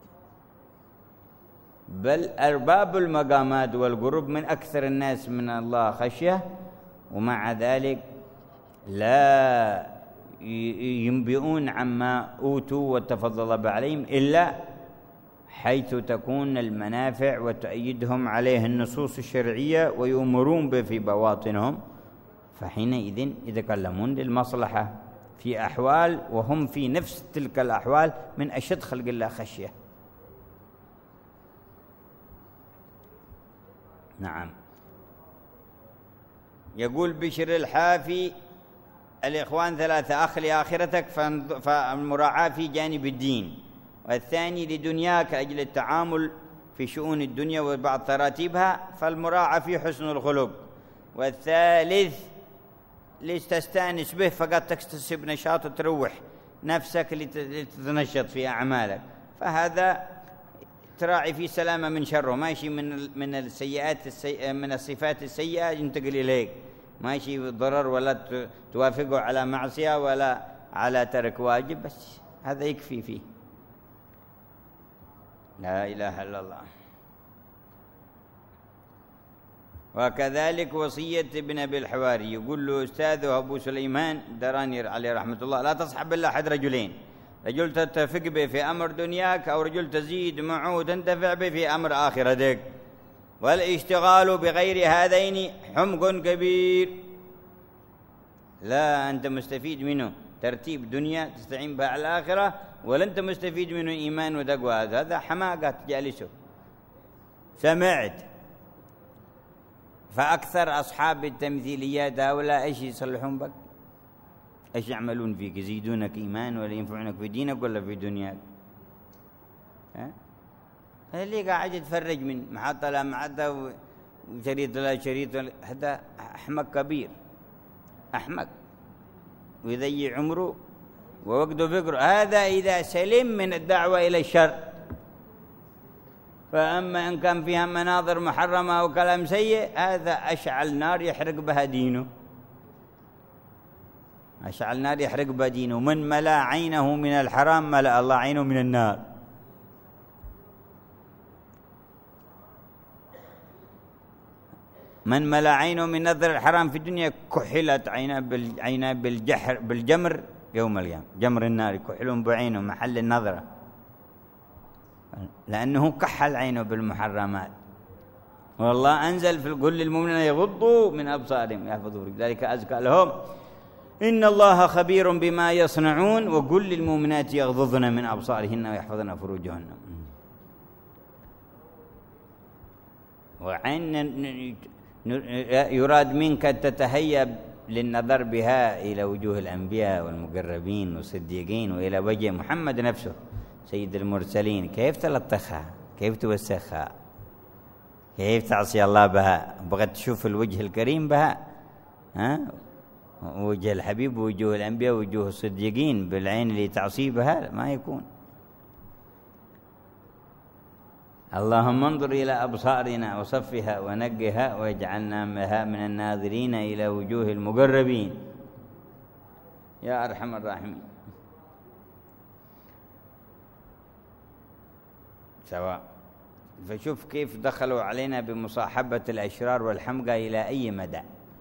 بل أرباب المقامات والقرب من أكثر الناس من الله خشية، ومع ذلك لا ينبئون عما أوتوا وتفضل عليهم إلا حيث تكون المنافع وتؤيدهم عليه النصوص الشرعية ويؤمرون به في بواطنهم، فحينئذ يتكلمون للمصلحة في أحوال وهم في نفس تلك الأحوال من أشد خلق الله خشية. نعم. يقول بشر الحافي: الإخوان ثلاثة: أخ لآخرتك فالمراعاة في جانب الدين، والثاني لدنياك أجل التعامل في شؤون الدنيا وبعض تراتيبها فالمراعاة في حسن الخلق، والثالث لتستأنس به فقط تكتسب نشاط وتروح نفسك لتتنشط في أعمالك، فهذا تراعي في سلامة من شره، ماشي من السيئات من الصفات السيئة ينتقل إليك، ماشي ضرر ولا توافقه على معصية ولا على ترك واجب، بس هذا يكفي فيه. لا إله إلا الله. وكذلك وصية ابن أبي الحواري، يقول له أستاذه أبو سليمان دراني عليه رحمة الله: لا تصحب إلا أحد رجلين، رجل تتفق به في أمر دنياك، أو رجل تزيد معه وتنتفع به في أمر آخرتك، والاشتغال بغير هذين حمق كبير. لا أنت مستفيد منه ترتيب دنيا تستعين بها على الآخرة، ولا أنت مستفيد منه إيمان وتقوى، هذا حماقة جالسه. سمعت فأكثر أصحاب التمثيليات هؤلاء إيش يصلحون بك؟ إيش يعملون فيك؟ يزيدونك إيمان ولا ينفعونك في دينك ولا في دنياك؟ اللي قاعد يتفرج من محطة لمحطة شريط لا شريط هذا أحمق كبير، أحمق ويضيع عمره ووقته فكره. هذا إذا سلم من الدعوة إلى الشر. فأما إن كان فيها مناظر محرمة أو كلام سيء، هذا أشعل نار يحرق بها دينه، أشعل نار يحرق بها دينه. من ملأ عينه من الحرام ملأ الله عينه من النار. من ملأ عينه من نظر الحرام في الدنيا كحلت عيناه بالجمر يوم القيامة، جمر النار كحلهم بعينه محل النظرة، لأنه كحل عينه بالمحرمات. والله أنزل في كل المؤمنين يغضوا من أبصارهم يحفظوا ذلك أزكى لهم إن الله خبير بما يصنعون وكل المؤمنات يغضضن من أبصارهن ويحفظن فروجهن. وعين يراد منك تتهيأ للنظر بها إلى وجوه الأنبياء والمقربين والصديقين وإلى وجه محمد نفسه سيد المرسلين. كيف تلطخها، كيف توسخها، كيف تعصي الله بها. بغت تشوف الوجه الكريم بها، وجه الحبيب ووجوه الأنبياء ووجوه الصديقين بالعين اللي تعصي بها ما يكون. اللهم انظر إلى أبصارنا وصفها ونقها واجعلنا بها من الناظرين إلى وجوه المقربين يا أرحم الراحمين. سواء. فشوف كيف دخلوا علينا بمصاحبة الأشرار والحمقى إلى أي مدى.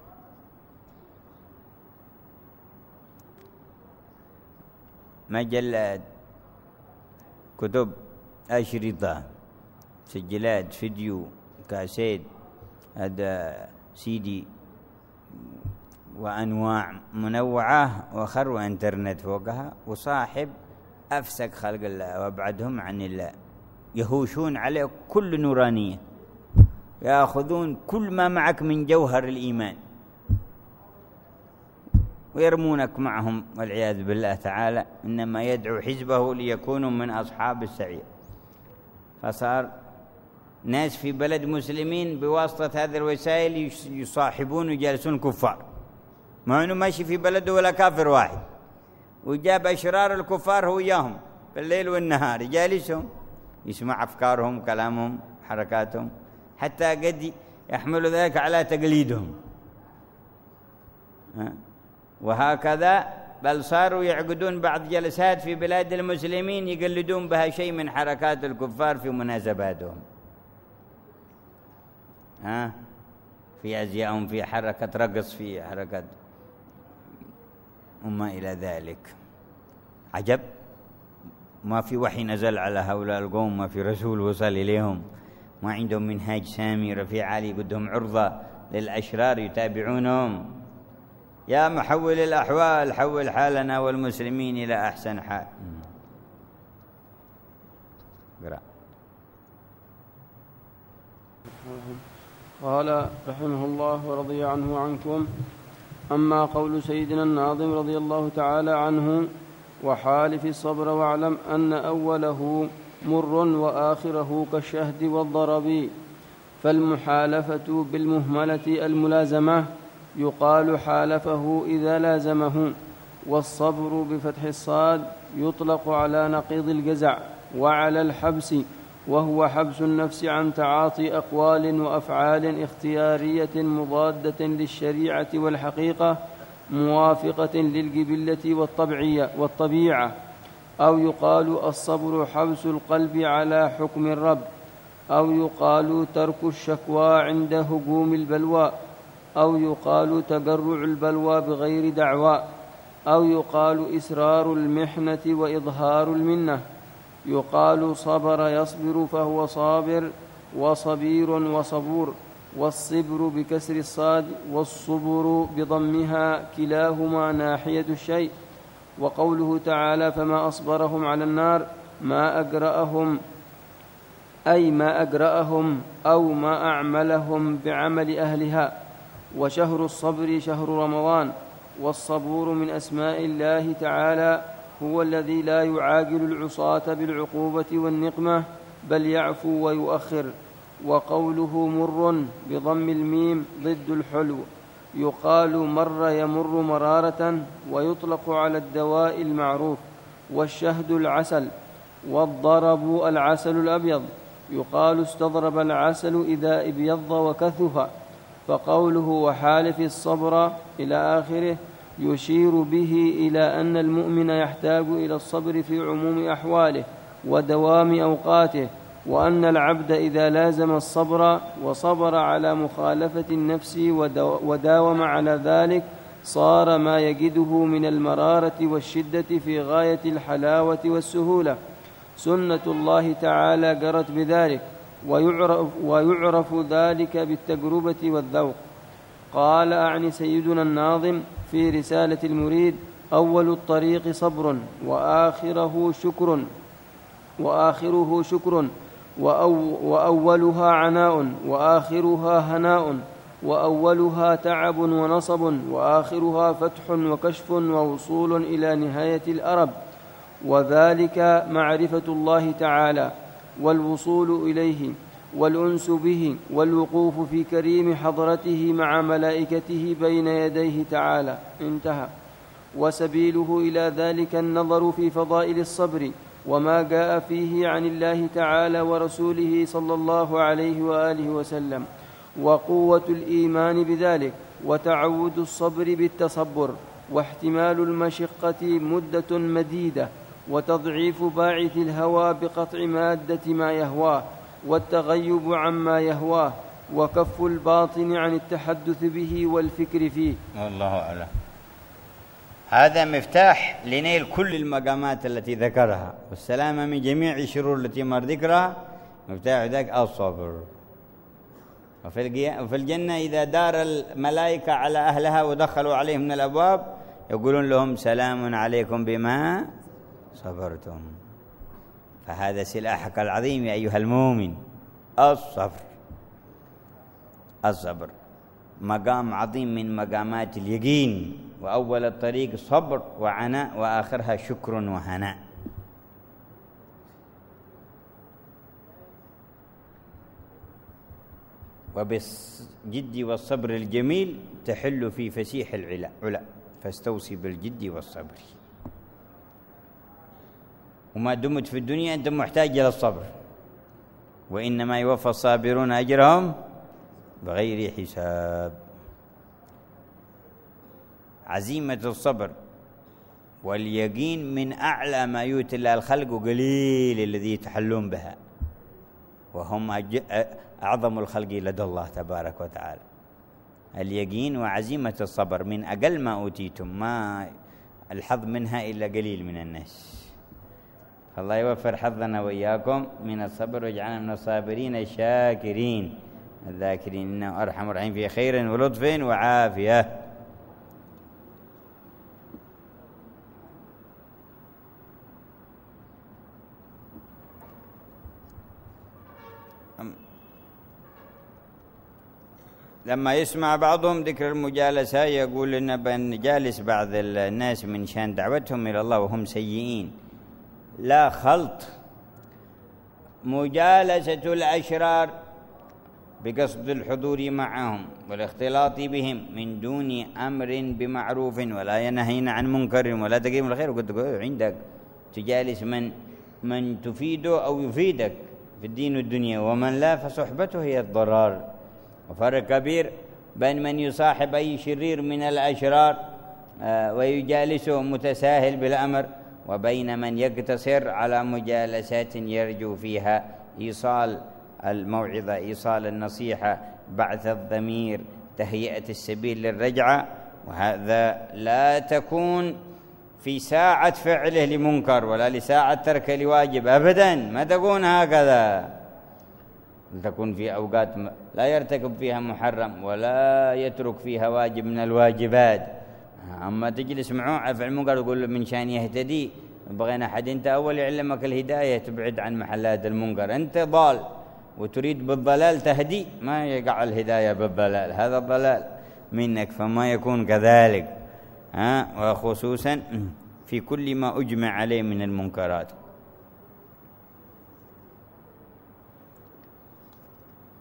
مجلات، كتب، أشرطة، سجلات فيديو، كاسيت، هذا سيدي وأنواع منوعة وخر وإنترنت فوقها، وصاحب أفسك خلق الله وأبعدهم عن الله، يهوشون عليه كل نورانية، يأخذون كل ما معك من جوهر الإيمان ويرمونك معهم والعياذ بالله تعالى. إنما يدعو حزبه ليكونوا من أصحاب السعير. فصار ناس في بلد مسلمين بواسطة هذه الوسائل يصاحبون ويجالسون كفار، مع أنه ماشي في بلده ولا كافر واحد، وجاب أشرار الكفار هو إياهم في الليل والنهار يجالسهم يسمع أفكارهم كلامهم حركاتهم، حتى قد يحمل ذلك على تقليدهم. وهكذا بل صاروا يعقدون بعض جلسات في بلاد المسلمين يقلدون بها شيء من حركات الكفار في مناسباتهم، في أزيائهم، في حركة رقص، في حركة وما إلى ذلك. عجب، ما في وحي نزل على هؤلاء القوم، ما في رسول وصل إليهم، ما عندهم منهاج سامي رفيع عالي، قدهم عرضة للأشرار يتابعونهم. يا محول الأحوال حول حالنا والمسلمين إلى أحسن حال. قرأ. قال رحمه الله ورضي عنه عنكم: أما قول سيدنا الناظم رضي الله تعالى عنه: وحالف الصبر واعلم أن أوله مر وآخره كالشهد والضرب، فالمحالفة بالمهملة الملازمة يقال حالفه إذا لازمه، والصبر بفتح الصاد يطلق على نقيض الجزع وعلى الحبس، وهو حبس النفس عن تعاطي أقوال وأفعال اختيارية مضادة للشريعة والحقيقة موافقة للجبلة والطبيعة. أو يقال الصبر حبس القلب على حكم الرب، أو يقال ترك الشكوى عند هجوم البلوى، أو يقال تجرع البلوى بغير دعوى، أو يقال إسرار المحنة وإظهار المنة. يقال صبر يصبر فهو صابر، وصبير وصبور، والصبر بكسر الصاد والصبر بضمها، كلاهما ناحية الشيء. وقوله تعالى: فما أصبرهم على النار ما أجرأهم، أي ما أجرأهم أو ما أعملهم بعمل أهلها. وشهر الصبر شهر رمضان. والصبور من أسماء الله تعالى، هو الذي لا يعاجل العصاة بالعقوبة والنقمة، بل يعفو ويؤخر. وقوله مر بضم الميم ضد الحلو، يقال مر يمر مرارة، ويطلق على الدواء المعروف. والشهد العسل، والضرب العسل الأبيض، يقال استضرب العسل إذا ابيض وكثف. فقوله وحالف الصبر إلى آخره يشير به إلى أن المؤمن يحتاج إلى الصبر في عموم أحواله ودوام أوقاته، وأن العبد إذا لازم الصبر وصبر على مخالفة النفس وداوم على ذلك صار ما يجده من المرارة والشدة في غاية الحلاوة والسهولة. سنة الله تعالى جرت بذلك، ويعرف ذلك بالتجربة والذوق. قال أعني سيدنا الناظم في رسالة المريد: أول الطريق صبر وآخره شكر وأولها عناء وآخرها هناء، وأولها تعب ونصب وآخرها فتح وكشف ووصول إلى نهاية الأرب، وذلك معرفة الله تعالى والوصول إليه والأنس به والوقوف في كريم حضرته مع ملائكته بين يديه تعالى. انتهى. وسبيله إلى ذلك النظر في فضائل الصبر وما جاء فيه عن الله تعالى ورسوله صلى الله عليه وآله وسلم، وقوة الإيمان بذلك، وتعود الصبر بالتصبر، واحتمال المشقة مدة مديدة، وتضعيف باعث الهوى بقطع مادة ما يهواه، والتغيب عما يهواه، وكف الباطن عن التحدث به والفكر فيه. والله أعلم. هذا مفتاح لنيل كل المقامات التي ذكرها والسلامة من جميع الشرور التي مر ذكرها. مفتاح ذاك الصبر. وفي الجنة إذا دار الملائكة على أهلها ودخلوا عليهم من الأبواب يقولون لهم سلام عليكم بما صبرتم. فهذا سلاحك العظيم يا أيها المؤمن، الصبر مقام عظيم من مقامات اليقين. وأول الطريق صبر وعناء، وآخرها شكر وهناء. وبالجد والصبر الجميل تحل في فسيح العلا، فاستوصي بالجد والصبر. وما دمت في الدنيا أنت محتاج إلى الصبر، وإنما يوفى الصابرون أجرهم بغير حساب. عزيمة الصبر واليقين من أعلى ما يؤتي الله الخلق، وقليل الذي يتحلون بها، وهم أعظم الخلق لدى الله تبارك وتعالى. اليقين وعزيمة الصبر من أقل ما أوتيتم، ما الحظ منها إلا قليل من الناس. فالله يوفر حظنا وإياكم من الصبر، واجعلنا من الصابرين الشاكرين الذاكرين، إنه أرحم الراحمين في خير ولطف وعافية. لما يسمع بعضهم ذكر المجالسة يقول إن بنجالس بعض الناس من شان دعوتهم إلى الله وهم سيئين. لا خلط. مجالسة الأشرار بقصد الحضور معهم والاختلاط بهم من دون أمر بمعروف ولا ينهين عن منكر ولا تقيم الخير. وقلت عندك تجالس من تفيده أو يفيدك في الدين والدنيا، ومن لا فصحبته هي الضرار. وفرق كبير بين من يصاحب أي شرير من الأشرار ويجالسه متساهل بالأمر، وبين من يقتصر على مجالسات يرجو فيها إيصال الموعظة، إيصال النصيحة، بعث الضمير، تهيئة السبيل للرجعة. وهذا لا تكون في ساعة فعله لمنكر ولا لساعة تركه لواجب أبدا، ما تكون هكذا. تكون في أوقات لا يرتكب فيها محرم ولا يترك فيها واجب من الواجبات. أما تجلس معه في المنكر تقول من شان يهتدي، بغينا أحد أنت أول يعلمك الهداية تبعد عن محلات المنكر. أنت ضال وتريد بالضلال تهدي، ما يقع الهداية بالضلال، هذا الضلال منك، فما يكون كذلك. وخصوصا في كل ما أجمع عليه من المنكرات.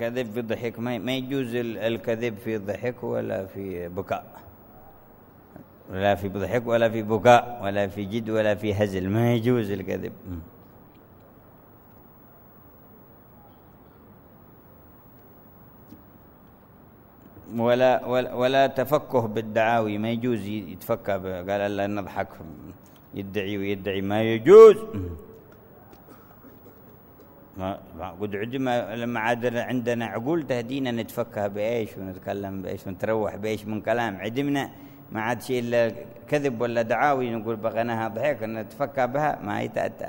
كذب في الضحك، ما يجوز الكذب في الضحك ولا في بكاء، ولا في ضحك ولا في بكاء ولا في جد ولا في هزل، ما يجوز الكذب. ولا تفكه بالدعاوي، ما يجوز يتفكه قال الله نضحك يدعي ويدعي، ما يجوز. قد عندما لما عاد عندنا عقول تهدينا نتفكه بإيش ونتكلم بإيش ونتروح بإيش من كلام، عدمنا ما عاد شيء إلا كذب ولا دعاوي نقول بغناها ضحك نتفكه بها، ما يتأتى.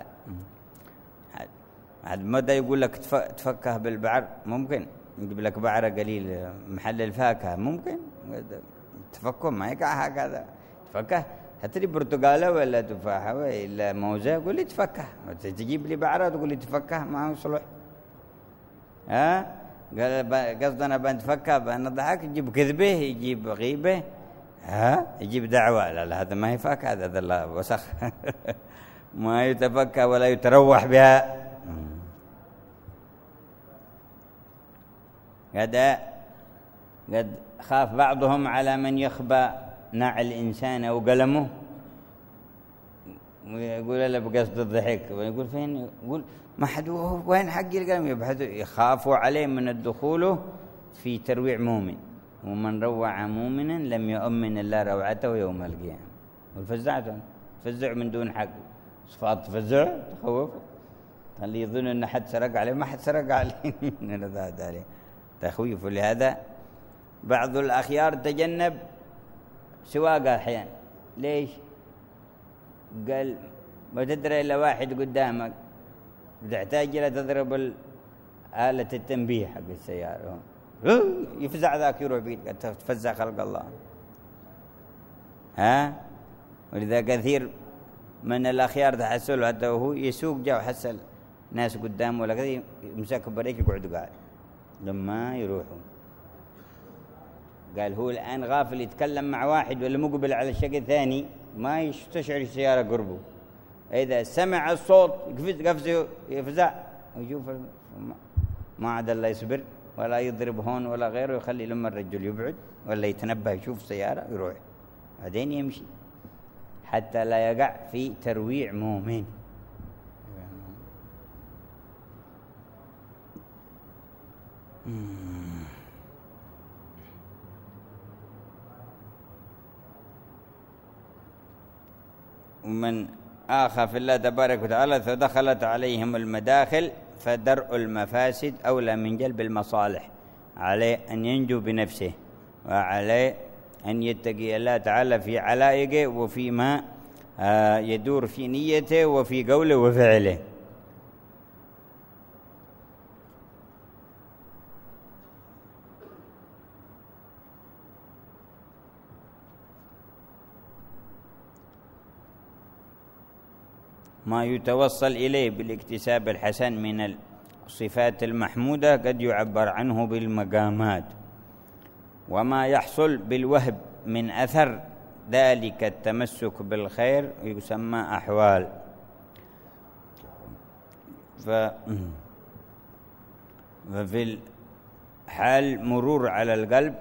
عاد مدى يقول لك تفكه بالبعر، ممكن يجيب لك بعرة قليل محل الفاكهة، ممكن تفكه ما يقع هكذا. تفكه هتري برتقالة ولا تفاحة ولا موزة قول لي تفكه، تجيب لي بعرة تقول لي تفكه، ما هو صلح. قصدنا بنتفكه بنضحك، يجيب كذبه يجيب غيبه، يجيب دعوة، لا هذا ما يفك، هذا الله وسخ. ما يتفكه ولا يتروح بها. قد خاف بعضهم على من يخبى نعل الإنسان أو قلمه، ويقول له بقصد الضحك، ويقول فين، يقول ما حد وين حق القلم، يبحثوا يخافوا عليه من الدخول في ترويع مؤمن، ومن روع مؤمنا لم يؤمن الله روعته يوم القيامة. والفزعتهم فزع من دون حق، صفات تفزع تخوف، اللي يظن أن حد سرق عليه، ما حد سرق عليه. عليه تخويف. لهذا بعض الأخيار تجنب سواقة أحيانا. ليش؟ قال ما تدري إلا واحد قدامك تحتاج إلى تضرب آلة التنبيه حق السيارة، يفزع ذاك يروح بيد، تفزع خلق الله. ولذا كثير من الأخيار تحصل حتى وهو يسوق جاء وحصل ناس قدامه ولا كذا يمسك بريك يقعدوا قاعد لما يروحوا. قال هو الآن غافل يتكلم مع واحد ولا مقبل على شيء ثاني، ما يستشعر السيارة قربه، إذا سمع الصوت قفزه يفزع ويشوف ما عاد الله يصبر ولا يضرب هون ولا غيره، يخلي لما الرجل يبعد ولا يتنبه يشوف سيارة يروح بعدين يمشي حتى لا يقع في ترويع مؤمن. ومن آخى في الله تبارك وتعالى فدخلت عليهم المداخل، فدرء المفاسد أولى من جلب المصالح. عليه أن ينجو بنفسه، وعليه أن يتقي الله تعالى في علائقه وفيما يدور في نيته وفي قوله وفعله. ما يتوصل إليه بالاكتساب الحسن من الصفات المحمودة قد يعبر عنه بالمقامات، وما يحصل بالوهب من أثر ذلك التمسك بالخير يسمى أحوال. ففي الحال مرور على القلب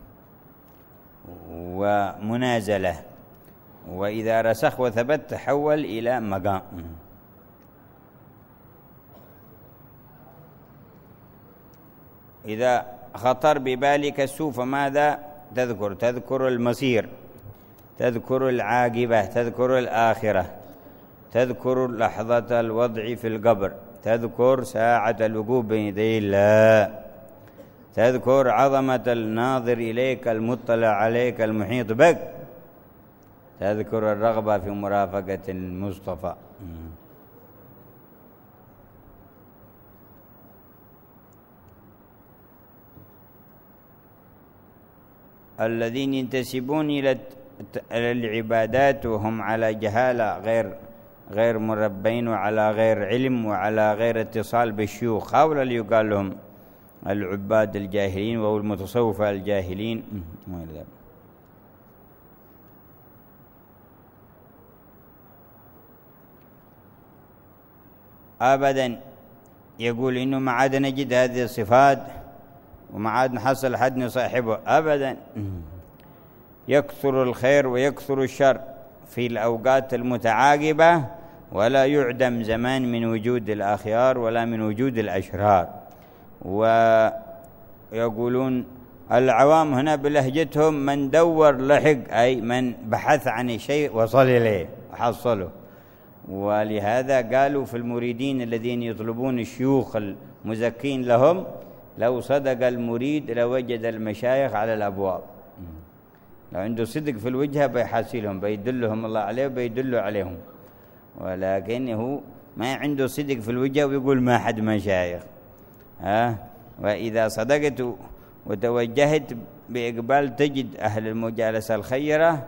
ومنازلة، وإذا رسخ وثبت تحول إلى مقام. إذا خطر ببالك السوء فماذا تذكر؟ تذكر المصير، تذكر العاقبة، تذكر الآخرة، تذكر لحظة الوضع في القبر، تذكر ساعة الوقوف بين يدي الله، تذكر عظمة الناظر إليك المطلع عليك المحيط بك، تذكر الرغبة في مرافقة المصطفى. الذين ينتسبون إلى العبادات وهم على جهالة غير مربين وعلى غير علم وعلى غير اتصال بالشيوخ، هؤلاء اللي يقال لهم العباد الجاهلين وهو المتصوفة الجاهلين. أبدا يقول إنه ما عاد نجد هذه الصفات وما عاد نحصل حد نصاحبه أبدا. يكثر الخير ويكثر الشر في الأوقات المتعاقبة، ولا يعدم زمان من وجود الأخيار ولا من وجود الأشرار. ويقولون العوام هنا بلهجتهم من دور لحق، أي من بحث عن الشيء وصل إليه وحصله. ولهذا قالوا في المريدين الذين يطلبون الشيوخ المزكين لهم: لو صدق المريد لوجد المشايخ على الأبواب. لو عنده صدق في الوجهة بيحاسلهم، بيدلهم الله عليه وبيدلوا عليهم، ولكنه ما عنده صدق في الوجهة ويقول ما حد مشايخ. وإذا صدقت وتوجهت بإقبال تجد أهل المجالسة الخيرة.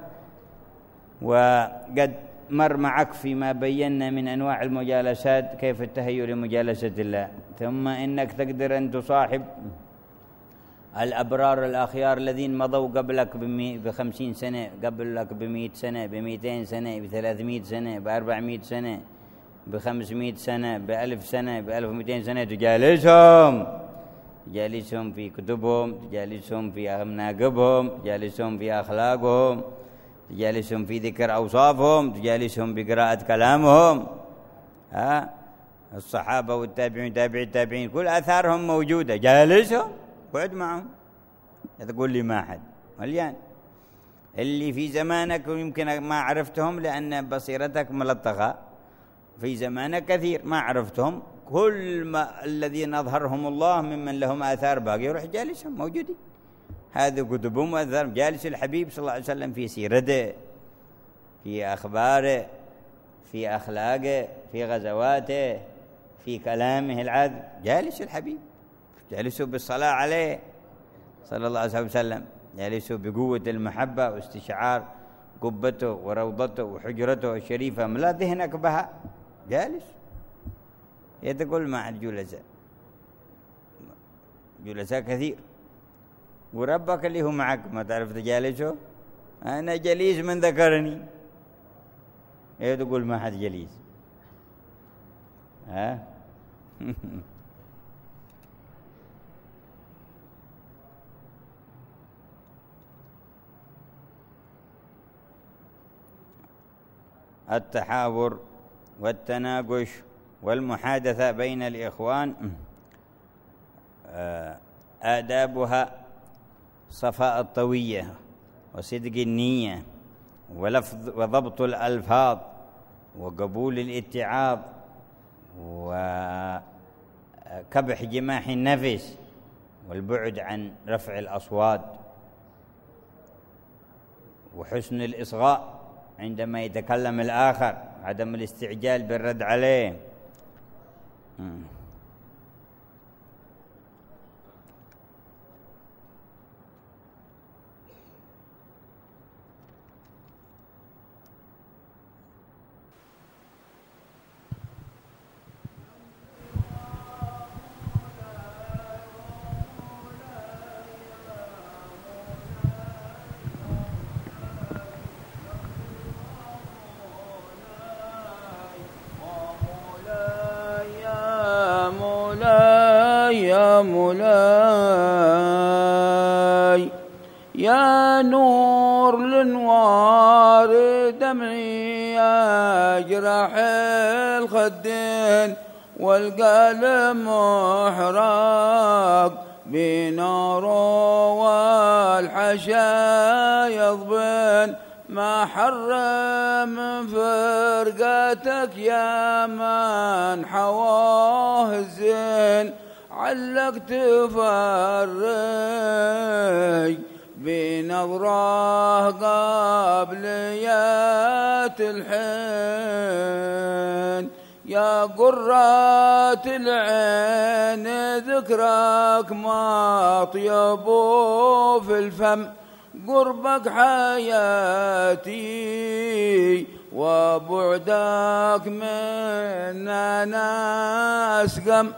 وقد مر معك فيما بينا من أنواع المجالسات كيف التهيؤ لمجالسة الله، ثم إنك تقدر أن تصاحب الأبرار الأخيار الذين مضوا قبلك ب50 سنة، قبلك ب100 سنة، ب200 سنة، ب300 سنة، ب400 سنة، ب500 سنة، ب1000 سنة، ب1200 سنة. تجالسهم في كتبهم، تجالسهم في مناقبهم، تجالسهم في أخلاقهم، تجالسهم في ذكر أوصافهم، تجالسهم بقراءة كلامهم. الصحابة والتابعين تابعي التابعين كل آثارهم موجودة، جالسهم قعد معهم. تقول لي ما حد، مليان. اللي في زمانك ويمكن ما عرفتهم لأن بصيرتك ملطخة، في زمانك كثير ما عرفتهم. كل ما الذين أظهرهم الله ممن لهم آثار باقي يروح جالسهم موجودين، هذا كتبهم وآثارهم. جالس الحبيب صلى الله عليه وسلم في سيرته، في أخباره، في أخلاقه، في غزواته، في كلامه العذب. جالس الحبيب، جالسوا بالصلاة عليه صلى الله عليه وسلم، جالسوا بقوة المحبة واستشعار قبته وروضته وحجرته الشريفة ملا ذهنك بها. جالس يتقول مع الجلساء، جلساء كثير، وربك اللي هو معك ما تعرف تجالسه. أنا جليس من ذكرني، تقول ما حد جليس. التحاور والتناقش والمحادثة بين الإخوان آدابها صفاء الطوية وصدق النية وضبط الألفاظ وقبول الاتعاظ وكبح جماح النفس والبعد عن رفع الأصوات وحسن الإصغاء عندما يتكلم الآخر، عدم الاستعجال بالرد عليه. يا مولاي يا نور الانوار دمعي يا جرح الخدين والقلب محرق بنار والحشا يضبن ما حرم فرقتك يا من حواه الزين علقت فرج بنظره قبل يات الحين يا قرة العين ذكرك ما طيبه في الفم قربك حياتي وبعدك مننا أسقم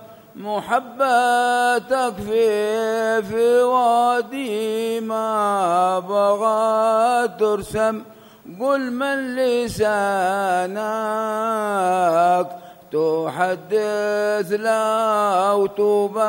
محبتك في وادي ما بغت ترسم قل من لسانك تحدث لو طوبى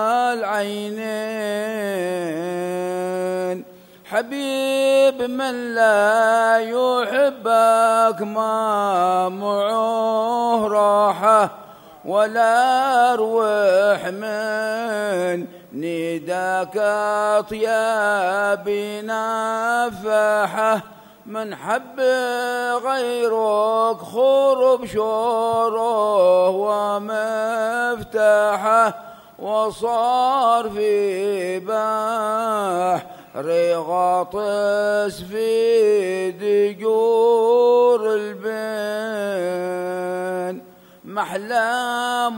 العينين. حبيب من لا يحبك ما معه راحة، ولا روح من نداك أطياب نفاحة. من حب غيرك خرب شوره ومفتاحه، وصار في بحر غاطس في دجور البين. محلى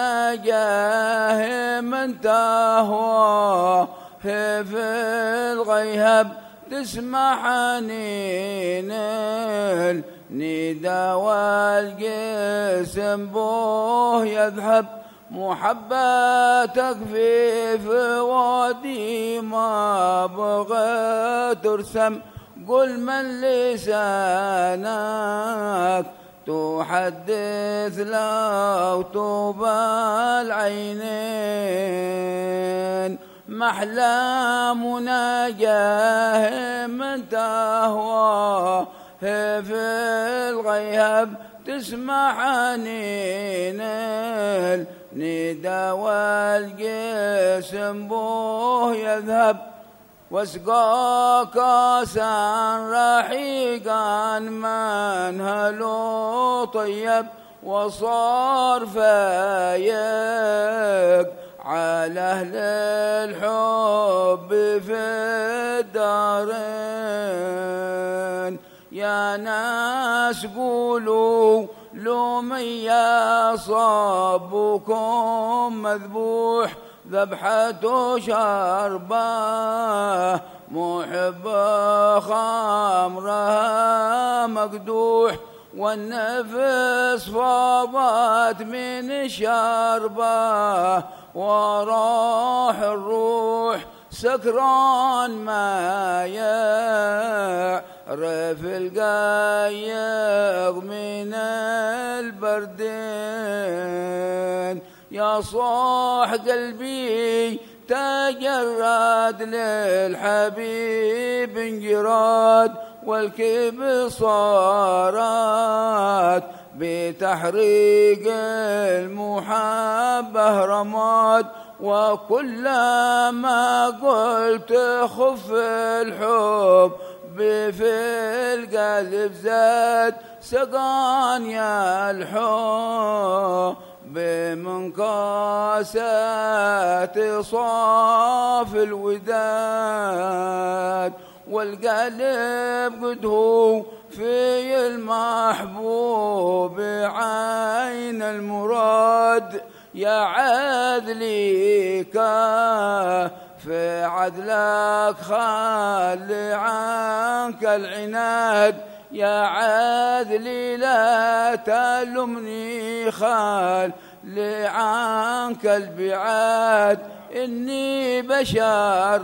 مناجاه من تهواه في الغيهب، تسمع حنين الندى والجسم بوه يذهب. محبتك في فؤادي ما بغى ترسم. قل من لسانك تحدث لو طوبى العينين. محلى مناجاه من تهواه في الغيهب، تسمع حنين الندى والجسم بوه يذهب. واسقى كاسا رحيقا منهله طيب، وصار فايق على أهل الحب في الدارين. يا ناس قولوا لو من يصابكم مذبوح، ذبحته شربه محب خمرها مقدوح. والنفس فاضت من الشربه، وراح الروح سكران ما يعرف القايق من البردين. يا صاح قلبي تجرد للحبيب انجراد، والكب صارت بتحريق المحبة رماد. وكلما قلت خف الحب في القلب زاد، سقان يا الحب من كاسات صاف الوداد. والقلب قد هو في المحبوب عين المراد. يا عدلي في عدلك خلي عنك العناد. يا عدلي لا تلمني خلي عنك البعاد. إني بشر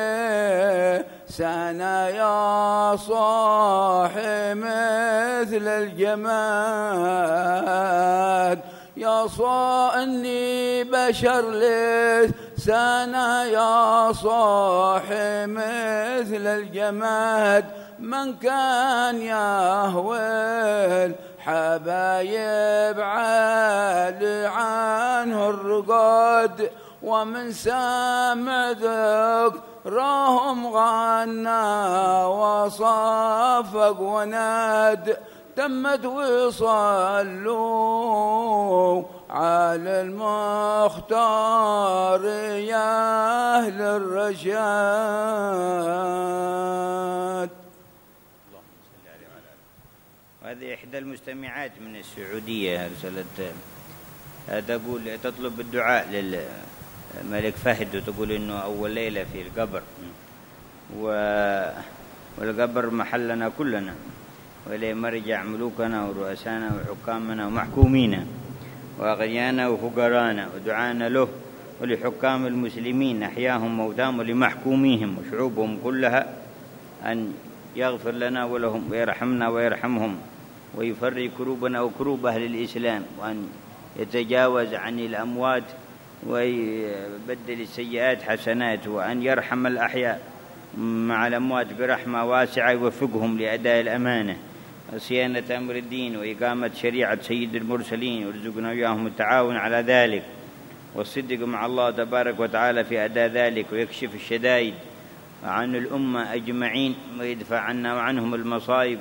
لسانا يا صاحي مثل الجماد. يا إني بشر لسانا يا صاحي مثل الجماد. من كان يهوي الحبايب عالي عنه الرقاد، ومن سامع ذكرهم غنى وصفق وناد. تمت وصلوا على المختار يا أهل الرشاد. وهذه إحدى المستمعات من السعودية أرسلت تقول تطلب الدعاء للملك فهد، وتقول إنه أول ليلة في القبر، والقبر محلنا كلنا، وإليه مرجع ملوكنا ورؤسانا وحكامنا ومحكومينا وأغنيانا وفقرانا، ودعانا له ولحكام المسلمين أحياهم موتاهم ولمحكوميهم وشعوبهم كلها أن يغفر لنا ولهم ويرحمنا ويرحمهم ويفرج كروبنا وكروب أهل الإسلام، وأن يتجاوز عن الأموات ويبدل السيئات حسنات، وأن يرحم الأحياء مع الأموات برحمة واسعة، يوفقهم لأداء الأمانة وصيانة أمر الدين وإقامة شريعة سيد المرسلين، ويرزقنا وإياهم التعاون على ذلك والصدق مع الله تبارك وتعالى في أداء ذلك، ويكشف الشدائد عن الأمة أجمعين، ويدفع عنا وعنهم المصائب،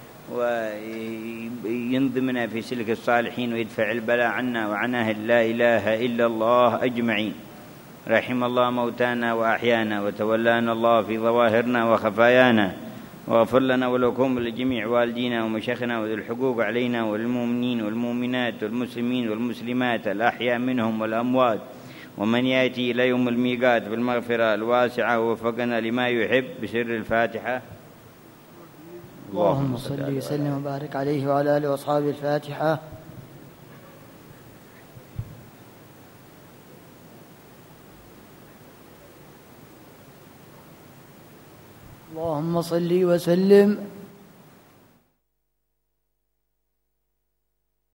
وينضمنا في سلك الصالحين، ويدفع البلاء عنا وعن أهل لا إله إلا الله أجمعين. رحم الله موتانا وأحيانا، وتولانا الله في ظواهرنا وخفايانا، واغفر لنا ولكم ولجميع والدينا ومشايخنا وذي الحقوق علينا والمؤمنين والمؤمنات والمسلمين والمسلمات الأحياء منهم والأموات، ومن يأتي إلى يوم الميقات بالمغفرة الواسعة، ووفقنا لما يحب بسر الفاتحة. اللهم صل وسلم وبارك عليه وعلى آله وأصحابه. الفاتحة. اللهم صل وسلم